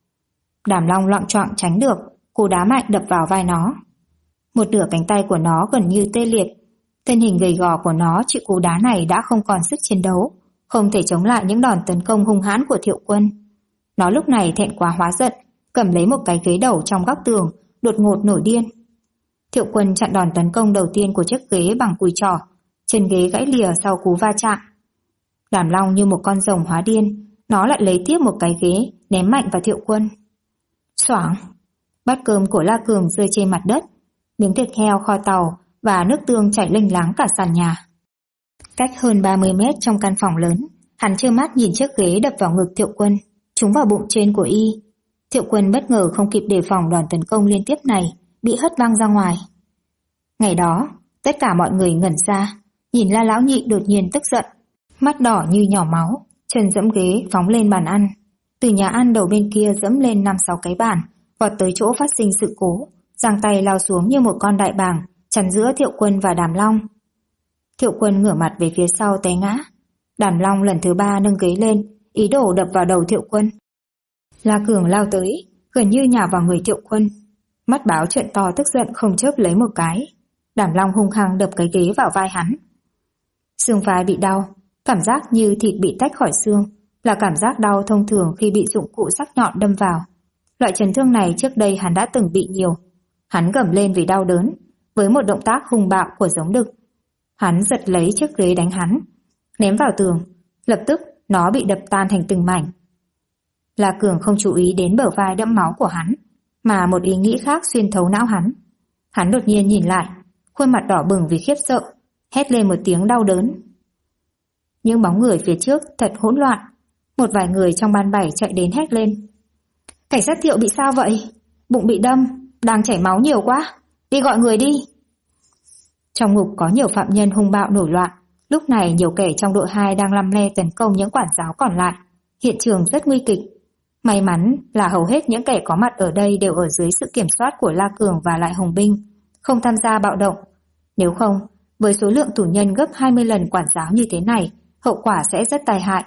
Đàm Long loạng choạng tránh được, cú đá mạnh đập vào vai nó. Một nửa cánh tay của nó gần như tê liệt. Thân hình gầy gò của nó chịu cú đá này đã không còn sức chiến đấu, không thể chống lại những đòn tấn công hung hãn của Thiệu Quân. Nó lúc này thẹn quá hóa giận, cầm lấy một cái ghế đầu trong góc tường, đột ngột nổi điên. Thiệu Quân chặn đòn tấn công đầu tiên của chiếc ghế bằng cùi trỏ, chân ghế gãy lìa sau cú va chạm. Đàm Long như một con rồng hóa điên, nó lại lấy tiếp một cái ghế ném mạnh vào Thiệu Quân. Xoảng, bát cơm của La Cường rơi trên mặt đất, miếng thịt heo kho tàu và nước tương chảy lênh láng cả sàn nhà. Cách hơn 30 mét trong căn phòng lớn, hắn trơ mắt nhìn chiếc ghế đập vào ngực Thiệu Quân, trúng vào bụng trên của y. Thiệu Quân bất ngờ không kịp đề phòng đòn tấn công liên tiếp này, bị hất văng ra ngoài. Ngày đó, tất cả mọi người ngẩn ra, nhìn La Lão Nhị đột nhiên tức giận, mắt đỏ như nhỏ máu, chân giẫm ghế phóng lên bàn ăn. Từ nhà ăn đầu bên kia dẫm lên 5-6 cái bàn, vọt tới chỗ phát sinh sự cố, giang tay lao xuống như một con đại bàng, chắn giữa Thiệu Quân và Đàm Long. Thiệu Quân ngửa mặt về phía sau té ngã. Đàm Long lần thứ 3 nâng ghế lên, ý đồ đập vào đầu Thiệu Quân. La Cường lao tới, gần như nhào vào người Thiệu Quân. Mắt báo trợn to tức giận không chớp lấy một cái. Đàm Long hung hăng đập cái ghế vào vai hắn. Xương vai bị đau, cảm giác như thịt bị tách khỏi xương, là cảm giác đau thông thường khi bị dụng cụ sắc nhọn đâm vào. Loại chấn thương này trước đây hắn đã từng bị nhiều. Hắn gầm lên vì đau đớn, với một động tác hung bạo của giống đực. Hắn giật lấy chiếc ghế đánh hắn, ném vào tường, lập tức nó bị đập tan thành từng mảnh. La Cường không chú ý đến bờ vai đẫm máu của hắn, mà một ý nghĩ khác xuyên thấu não hắn. Hắn đột nhiên nhìn lại, khuôn mặt đỏ bừng vì khiếp sợ, hét lên một tiếng đau đớn. Những bóng người phía trước thật hỗn loạn, một vài người trong ban 7 chạy đến hét lên. Cảnh sát Thiệu bị sao vậy? Bụng bị đâm, đang chảy máu nhiều quá, đi gọi người đi. Trong ngục có nhiều phạm nhân hung bạo nổi loạn, lúc này nhiều kẻ trong đội 2 đang lăm le tấn công những quản giáo còn lại. Hiện trường rất nguy kịch. May mắn là hầu hết những kẻ có mặt ở đây đều ở dưới sự kiểm soát của La Cường và Lại Hồng Binh, không tham gia bạo động. Nếu không, với số lượng tù nhân gấp 20 lần quản giáo như thế này, hậu quả sẽ rất tai hại.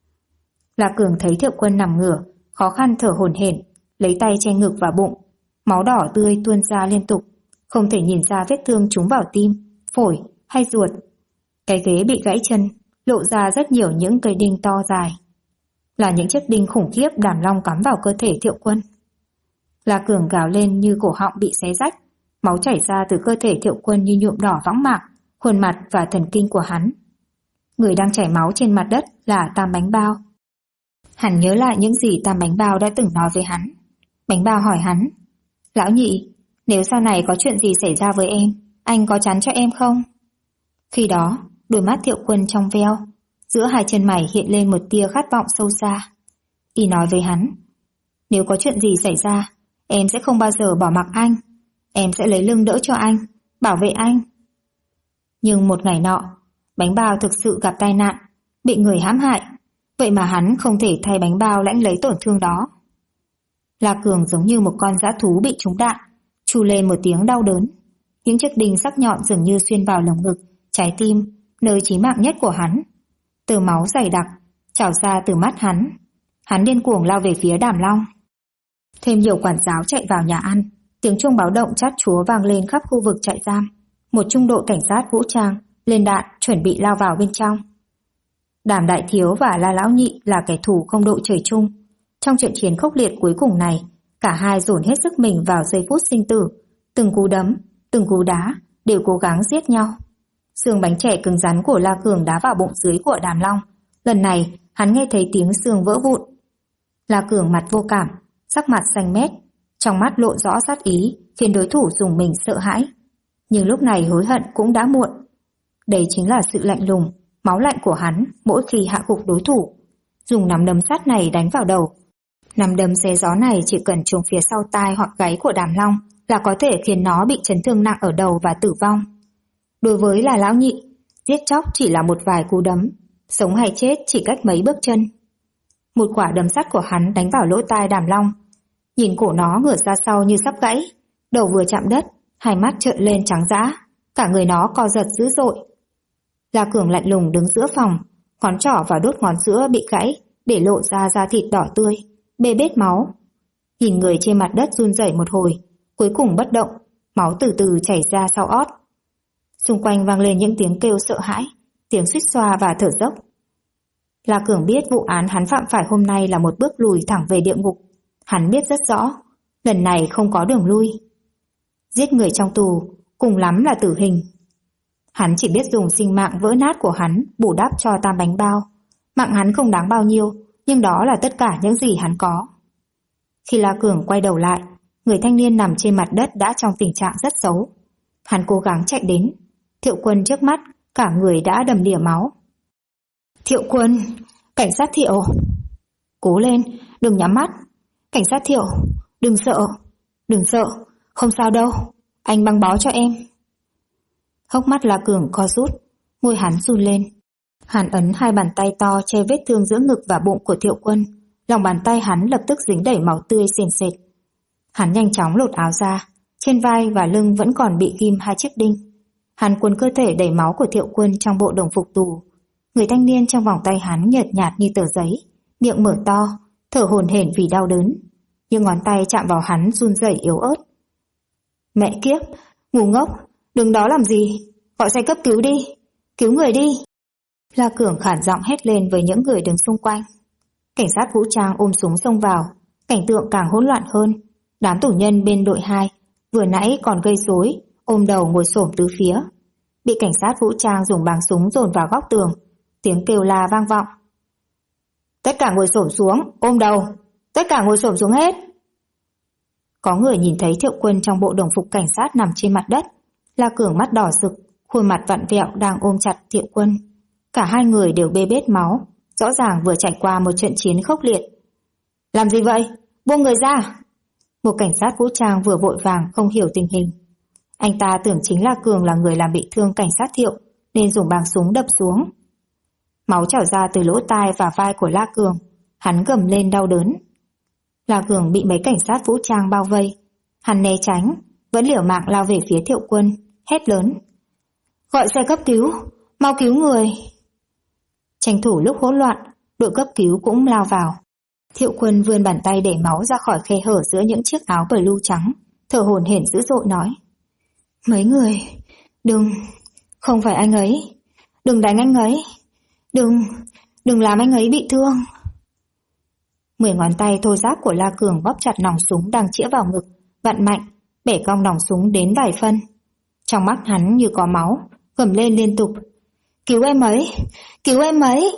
La Cường thấy Thiệu Quân nằm ngửa, khó khăn thở hổn hển, lấy tay che ngực và bụng, máu đỏ tươi tuôn ra liên tục, không thể nhìn ra vết thương trúng vào tim, phổi hay ruột. Cái ghế bị gãy chân, lộ ra rất nhiều những cây đinh to dài. Là những chiếc đinh khủng khiếp Đàm Long cắm vào cơ thể Thiệu Quân. La Cường gào lên như cổ họng bị xé rách, máu chảy ra từ cơ thể Thiệu Quân như nhuộm đỏ võng mạc, khuôn mặt và thần kinh của hắn. Người đang chảy máu trên mặt đất là Tam Bánh Bao. Hắn nhớ lại những gì Tam Bánh Bao đã từng nói với hắn. Bánh Bao hỏi hắn, Lão Nhị, nếu sau này có chuyện gì xảy ra với em, anh có chắn cho em không? Khi đó, đôi mắt Thiệu Quân trong veo, giữa hai chân mày hiện lên một tia khát vọng sâu xa. Y nói với hắn, nếu có chuyện gì xảy ra, em sẽ không bao giờ bỏ mặc anh. Em sẽ lấy lưng đỡ cho anh, bảo vệ anh. Nhưng một ngày nọ, Bánh Bao thực sự gặp tai nạn, bị người hãm hại, vậy mà hắn không thể thay bánh bao lãnh lấy tổn thương đó. La Cường giống như một con dã thú bị trúng đạn, tru lên một tiếng đau đớn. Những chiếc đinh sắc nhọn dường như xuyên vào lồng ngực, trái tim, nơi chí mạng nhất của hắn. Tơ máu dày đặc trào ra từ mắt hắn. Hắn điên cuồng lao về phía Đàm Long. Thêm nhiều quản giáo chạy vào nhà ăn, tiếng chuông báo động chát chúa vang lên khắp khu vực trại giam. Một trung đội cảnh sát vũ trang lên đạn chuẩn bị lao vào bên trong. Đàm Đại Thiếu và La Lão Nhị là kẻ thù không đội trời chung. Trong trận chiến khốc liệt cuối cùng này, cả hai dồn hết sức mình vào giây phút sinh tử. Từng cú đấm, từng cú đá đều cố gắng giết nhau. Xương bánh chè cứng rắn của La Cường đá vào bụng dưới của Đàm Long. Lần này hắn nghe thấy tiếng xương vỡ vụn. La Cường mặt vô cảm, sắc mặt xanh mét, trong mắt lộ rõ sát ý, khiến đối thủ dùng mình sợ hãi. Nhưng lúc này hối hận cũng đã muộn. Đây chính là sự lạnh lùng, máu lạnh của hắn mỗi khi hạ gục đối thủ. Dùng nắm đấm sắt này đánh vào đầu. Nắm đấm xé gió này chỉ cần trúng phía sau tai hoặc gáy của Đàm Long là có thể khiến nó bị chấn thương nặng ở đầu và tử vong. Đối với là Lão Nhị, giết chóc chỉ là một vài cú đấm, sống hay chết chỉ cách mấy bước chân. Một quả đấm sắt của hắn đánh vào lỗ tai Đàm Long. Nhìn cổ nó ngửa ra sau như sắp gãy, đầu vừa chạm đất, hai mắt trợn lên trắng dã, cả người nó co giật dữ dội. La Cường lạnh lùng đứng giữa phòng, ngón trỏ và đốt ngón giữa bị gãy để lộ ra da thịt đỏ tươi, bê bết máu. Nhìn người trên mặt đất run rẩy một hồi, cuối cùng bất động, máu từ từ chảy ra sau ót. Xung quanh vang lên những tiếng kêu sợ hãi, tiếng suýt xoa và thở dốc. La Cường biết vụ án hắn phạm phải hôm nay là một bước lùi thẳng về địa ngục. Hắn biết rất rõ, lần này không có đường lui. Giết người trong tù, cùng lắm là tử hình. Hắn chỉ biết dùng sinh mạng vỡ nát của hắn bù đắp cho tam bánh bao. Mạng hắn không đáng bao nhiêu, nhưng đó là tất cả những gì hắn có. Khi La Cường quay đầu lại, người thanh niên nằm trên mặt đất đã trong tình trạng rất xấu. Hắn cố gắng chạy đến. Thiệu Quân trước mắt, cả người đã đầm đìa máu. Thiệu Quân, cảnh sát Thiệu. Cố lên, đừng nhắm mắt. Cảnh sát Thiệu, đừng sợ, không sao đâu, anh băng bó cho em. Hốc mắt La Cường co rút, môi hắn run lên. Hắn ấn hai bàn tay to che vết thương giữa ngực và bụng của Thiệu Quân. Lòng bàn tay hắn lập tức dính đầy máu tươi sền sệt. Hắn nhanh chóng lột áo ra, trên vai và lưng vẫn còn bị ghim hai chiếc đinh. Hắn cuốn cơ thể đầy máu của Thiệu Quân trong bộ đồng phục tù. Người thanh niên trong vòng tay hắn nhợt nhạt như tờ giấy, miệng mở to, thở hổn hển vì đau đớn. Nhưng ngón tay chạm vào hắn run rẩy yếu ớt. Mẹ kiếp, ngu ngốc, đứng đó làm gì? Gọi xe cấp cứu đi, cứu người đi. La Cường khản giọng hét lên với những người đứng xung quanh. Cảnh sát vũ trang ôm súng xông vào, cảnh tượng càng hỗn loạn hơn. Đám tù nhân bên đội 2 vừa nãy còn gây rối, ôm đầu ngồi xổm tứ phía. Bị cảnh sát vũ trang dùng báng súng dồn vào góc tường, tiếng kêu la vang vọng. Tất cả ngồi xổm xuống, ôm đầu, tất cả ngồi xổm xuống hết. Có người nhìn thấy Thiệu Quân trong bộ đồng phục cảnh sát nằm trên mặt đất. La Cường mắt đỏ rực, khuôn mặt vặn vẹo đang ôm chặt Thiệu Quân. Cả hai người đều bê bết máu, rõ ràng vừa trải qua một trận chiến khốc liệt. Làm gì vậy? Buông người ra! Một cảnh sát vũ trang vừa vội vàng không hiểu tình hình. Anh ta tưởng chính La Cường là người làm bị thương cảnh sát Thiệu, nên dùng báng súng đập xuống. Máu trào ra từ lỗ tai và vai của La Cường, hắn gầm lên đau đớn. La Cường bị mấy cảnh sát vũ trang bao vây. Hắn né tránh, vẫn liều mạng lao về phía Thiệu Quân, hét lớn. Gọi xe cấp cứu, mau cứu người. Tranh thủ lúc hỗn loạn, đội cấp cứu cũng lao vào. Thiệu Quân vươn bàn tay để máu ra khỏi khe hở giữa những chiếc áo blue trắng, thở hổn hển dữ dội nói. Mấy người, đừng, không phải anh ấy, đừng đánh anh ấy, đừng làm anh ấy bị thương. 10 ngón tay thô ráp của La Cường bóp chặt nòng súng đang chĩa vào ngực, vặn mạnh, bẻ cong nòng súng đến vài phân. Trong mắt hắn như có máu, gầm lên liên tục. Cứu em ấy, cứu em ấy.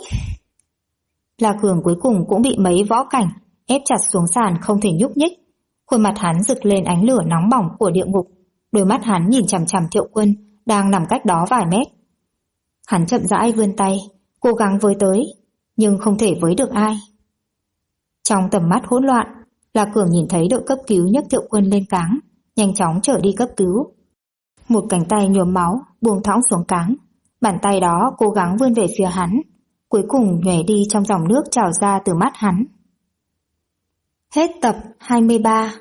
La Cường cuối cùng cũng bị mấy võ cảnh ép chặt xuống sàn không thể nhúc nhích. Khuôn mặt hắn rực lên ánh lửa nóng bỏng của địa ngục. Đôi mắt hắn nhìn chằm chằm Thiệu Quân đang nằm cách đó vài mét. Hắn chậm rãi vươn tay, cố gắng với tới, nhưng không thể với được ai. Trong tầm mắt hỗn loạn, La Cường nhìn thấy đội cấp cứu nhấc Thiệu Quân lên cáng, nhanh chóng trở đi cấp cứu. Một cánh tay nhuốm máu buông thõng xuống cáng, bàn tay đó cố gắng vươn về phía hắn, cuối cùng nhòe đi trong dòng nước trào ra từ mắt hắn. Hết tập 23.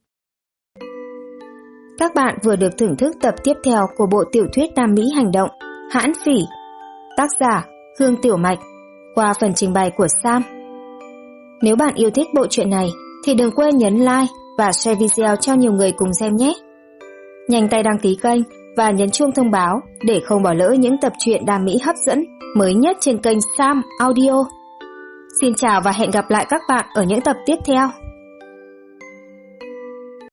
Các bạn vừa được thưởng thức tập tiếp theo của bộ tiểu thuyết Nam Mỹ hành động Hãn Phỉ, tác giả Hương Tiểu Mạch, qua phần trình bày của Sam. Nếu bạn yêu thích bộ truyện này thì đừng quên nhấn like và share video cho nhiều người cùng xem nhé. Nhanh tay đăng ký kênh và nhấn chuông thông báo để không bỏ lỡ những tập truyện Nam Mỹ hấp dẫn mới nhất trên kênh Sam Audio. Xin chào và hẹn gặp lại các bạn ở những tập tiếp theo.